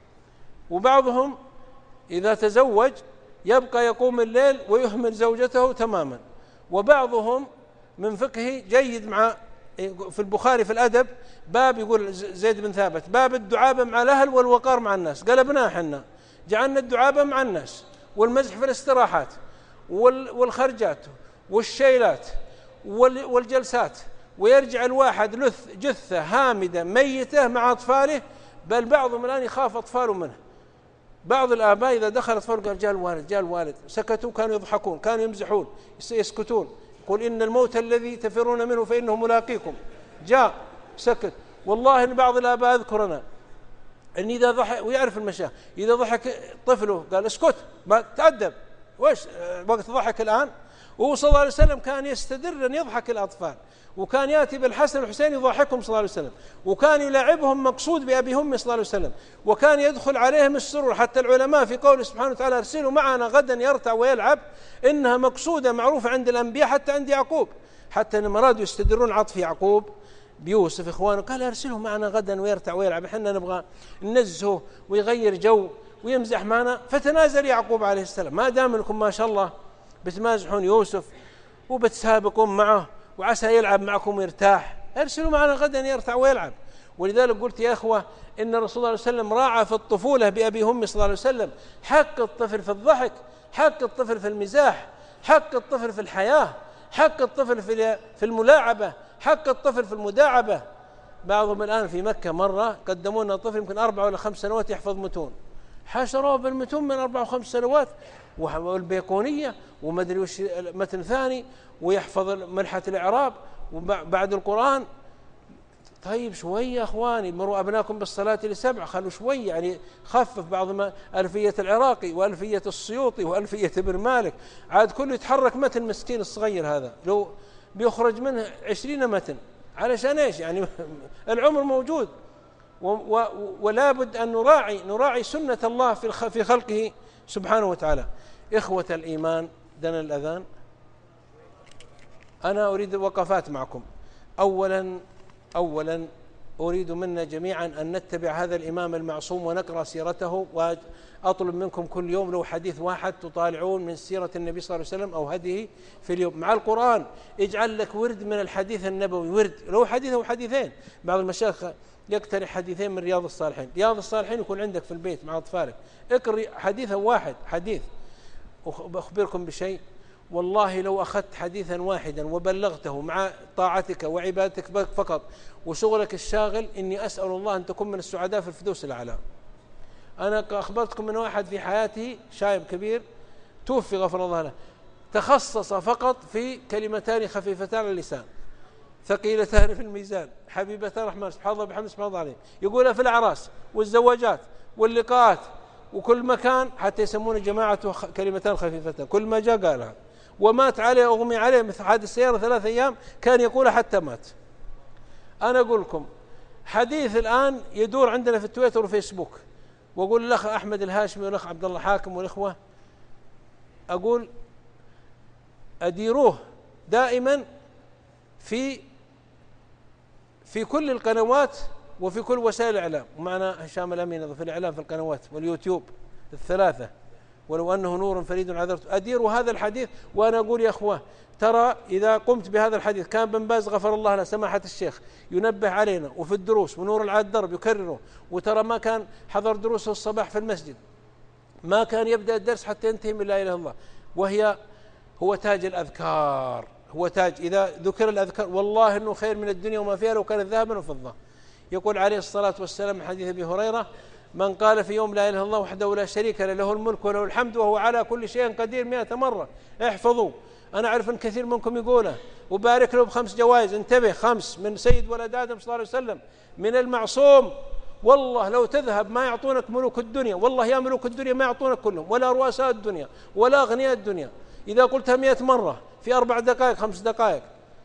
وبعضهم إذا تزوج يبقى يقوم الليل ويهمل زوجته تماما. وبعضهم من فقهه جيد مع في البخاري في الأدب باب يقول زيد بن ثابت باب الدعابة مع الأهل والوقار مع الناس، قلبناه حنا جعلنا الدعابة مع الناس والمزح في الاستراحات والخرجات والشيلات والجلسات، ويرجع الواحد لث جثة هامدة ميتة مع أطفاله، بل بعضهم الآن يخاف أطفاله منه. بعض الآباء إذا دخل أطفال قال جاء الوالد جاء الوالد، سكتوا كانوا يضحكون كانوا يمزحون يسكتون، يقول إن الموت الذي تفرون منه فإنه ملاقيكم، جاء سكت. والله إن بعض الآباء أذكرنا أن إذا ضحك ويعرف المشاه إذا ضحك طفله قال اسكت ما تأدب، وش وقت ضحك الآن؟ وهو صلى الله عليه وسلم كان يستدر أن يضحك الأطفال، وكان يأتي بالحسن والحسين يضحكهم صلى الله عليه وسلم، وكان يلاعبهم مقصود بأبي هم صلى الله عليه وسلم، وكان يدخل عليهم السرور. حتى العلماء في قوله سبحانه وتعالى ارسلوا معنا غدا يرتع ويلعب إنها مقصودة معروفة عند الأنبياء حتى عند يعقوب، حتى لما أرادوا يستدرون عطف يعقوب بيوسف إخوانه قال ارسلوا معنا غدا ويرتع ويلعب، إحنا نبغى ننزهه ويغير جو ويمزح معنا. فتنازل يعقوب عليه السلام ما دام لكم ما شاء الله بتمازحون يوسف وبتسابقون معه وعسى يلعب معكم ويرتاح، ارسلوا معنا غدا يرتع ويلعب. ولذلك قلت يا أخوة إن الرسول صلى الله عليه وسلم راعى في الطفولة بأبي هم صلى الله عليه وسلم حق الطفل في الضحك، حق الطفل في المزاح، حق الطفل في الحياة، حق الطفل في في الملاعبة، حق الطفل في المداعبة. بعضهم الآن في مكة مرة قدموا لنا طفل يمكن أربع ولا خمس سنوات يحفظ متون، حشروه بالمتون من أربع وخمس سنوات والبيقونية ومدري وش متن ثاني ويحفظ منحة الإعراب وبعد القرآن. طيب شوية يا أخواني، مروا أبناكم بالصلاة لسبع، خلوا شوية يعني خفف بعض ما ألفية العراقي وألفية السيوطي وألفية ابن مالك، عاد كله يتحرك متن مسكين الصغير هذا لو بيخرج منه عشرين متن علشان إيش يعني العمر موجود. ولا بد أن نراعي نراعي سنة الله في في خلقه سبحانه وتعالى. إخوة الإيمان، دنا الأذان. أنا أريد الوقفات معكم. أولا أولا أريد منا جميعا أن نتبع هذا الإمام المعصوم ونقرأ سيرته، وأطلب منكم كل يوم لو حديث واحد تطالعون من سيرة النبي صلى الله عليه وسلم أو هديه في اليوم مع القرآن. اجعل لك ورد من الحديث النبوي، ورد لو حديث أو حديثين. بعض المشايخ يقترح حديثين من رياض الصالحين. رياض الصالحين يكون عندك في البيت مع أطفالك، اقرأ حديثا واحد حديث. أخبركم بشيء، والله لو أخذت حديثا واحدا وبلغته مع طاعتك وعبادتك فقط وشغلك الشاغل، إني أسأل الله أن تكون من السعداء في الفردوس الأعلى. أنا أخبرتكم من واحد في حياته شايب كبير توفي غفر الله له، تخصص فقط في كلمتان خفيفتان على اللسان ثقيلتان في الميزان حبيبتان الرحمن سبحان الله بحمد سبحان الله عليه، يقولها في الأعراس والزواجات واللقاءات وكل مكان، حتى يسمون جماعة كلمتان خفيفتان، كل ما جاء قالها. ومات عليه أغمي عليه مثل حادث السيارة ثلاث أيام كان يقولها حتى مات. أنا أقول لكم حديث الآن يدور عندنا في التويتر وفيسبوك، وأقول الأخ أحمد الهاشمي والأخ عبد الله حاكم والإخوة، أقول أديروه دائما في في كل القنوات وفي كل وسائل الإعلام، ومعنا هشام الأمين في الإعلام في القنوات واليوتيوب الثلاثة، ولو أنه نور فريد عذرت. أديروا هذا الحديث. وأنا أقول يا أخوة ترى إذا قمت بهذا الحديث، كان بن باز غفر الله له سماحة الشيخ ينبه علينا وفي الدروس، ونور العاد درب يكرره، وترى ما كان حضر دروسه الصباح في المسجد، ما كان يبدأ الدرس حتى ينتهي من لا إله إلا الله، وهي هو تاج الأذكار، هو تاج. إذا ذكر الأذكار والله أنه خير من الدنيا وما فيها لو كانت ذهبا وفضة. يقول عليه الصلاة والسلام حديث أبي هريرة: من قال في يوم لا إله إلا الله وحده لا شريك له له الملك وله الحمد وهو على كل شيء قدير مئة مرة. احفظوا، أنا أعرف أن كثير منكم يقوله، وبارك له بخمس جوائز. انتبه، خمس من سيد ولد آدم صلى الله عليه وسلم من المعصوم. والله لو تذهب ما يعطونك ملوك الدنيا، والله يا ملوك الدنيا ما يعطونك كلهم، ولا رؤساء الدنيا ولا أغنياء الدنيا. إذا قلتها مئة مرة في أربع دقائق خمس دقائق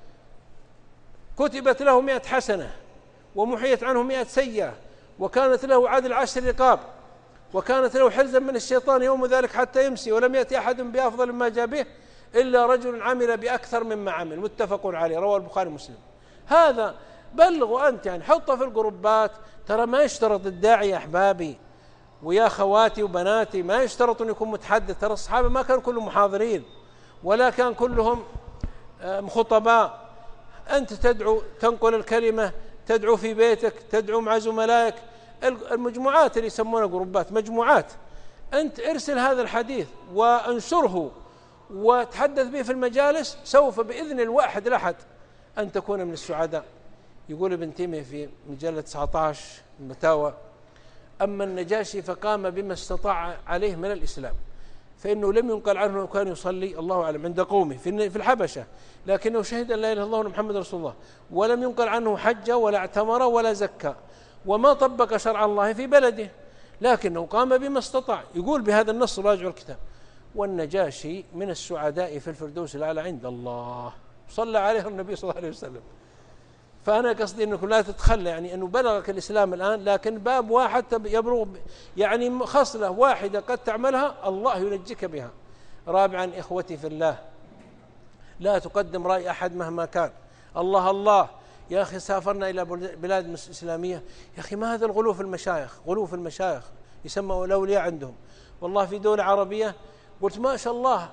كتبت له مئة حسنة ومحيت عنه مئة سيئة، وكانت له عدل عشر رقاب، وكانت له حرزا من الشيطان يوم ذلك حتى يمسي، ولم يأتي أحد بأفضل ما جاء به إلا رجل عمل بأكثر مما عمل. متفق عليه، رواه البخاري ومسلم. هذا بلغوا أنت يعني، حطه في الجروبات. ترى ما يشترط الداعي يا أحبابي ويا خواتي وبناتي، ما يشترط أن يكون متحدث. ترى الصحابة ما كانوا كلهم محاضرين ولا كان كلهم خطباء. أنت تدعو، تنقل الكلمة، تدعو في بيتك، تدعو مع زملائك. المجموعات اللي يسمونها جروبات، مجموعات، أنت ارسل هذا الحديث وانشره وتحدث به في المجالس، سوف بإذن الواحد الأحد أن تكون من السعداء. يقول ابن تيمية في مجلة تسعة عشر المتاوى: أما النجاشي فقام بما استطاع عليه من الإسلام، فإنه لم ينقل عنه أنه كان يصلي الله أعلم عند قومه في الحبشة، لكنه شهد أن لا إله إلا الله وأن محمد رسول الله، ولم ينقل عنه حج ولا اعتمر ولا زكى، وما طبق شرع الله في بلده، لكنه قام بما استطاع. يقول بهذا النص راجع الكتاب: والنجاشي من السعداء في الفردوس الأعلى عند الله. صلى عليه النبي صلى الله عليه وسلم. فأنا قصدي أنكم لا تتخلى، يعني أنه بلغك الإسلام الآن، لكن باب واحد يبلغ، يعني خصلة واحدة قد تعملها الله ينجيك بها. رابعا إخوتي في الله، لا تقدم رأي أحد مهما كان. الله الله يا أخي، سافرنا إلى بلاد إسلامية، يا أخي ما هذا الغلو في المشايخ، غلو في المشايخ يسمى الأولياء عندهم. والله في دولة عربية قلت ما شاء الله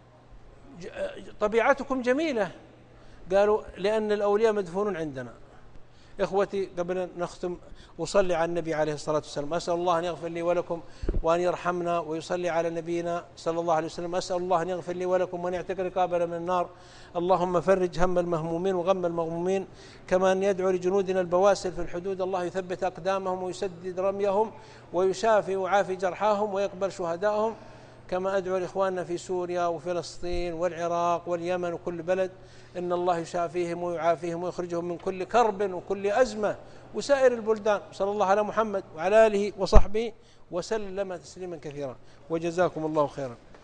طبيعتكم جميلة، قالوا لأن الأولياء مدفونون عندنا. إخوتي قبل أن نختم أصلي على النبي عليه الصلاة والسلام. أسأل الله أن يغفر لي ولكم وأن يرحمنا ويصلي على نبينا صلى الله عليه وسلم. أسأل الله أن يغفر لي ولكم وأن يعتق رقابنا من النار. اللهم فرج هم المهمومين وغم المغمومين، كما أن يدعو لجنودنا البواسل في الحدود، الله يثبت أقدامهم ويسدد رميهم ويشافي ويعافي جرحاهم ويقبل شهدائهم. كما أدعو لإخواننا في سوريا وفلسطين والعراق واليمن وكل بلد إن الله يشافيهم ويعافيهم ويخرجهم من كل كرب وكل أزمة، وسائر البلدان. صلى الله على محمد وعلى آله وصحبه وسلم تسليما كثيرا، وجزاكم الله خيرا.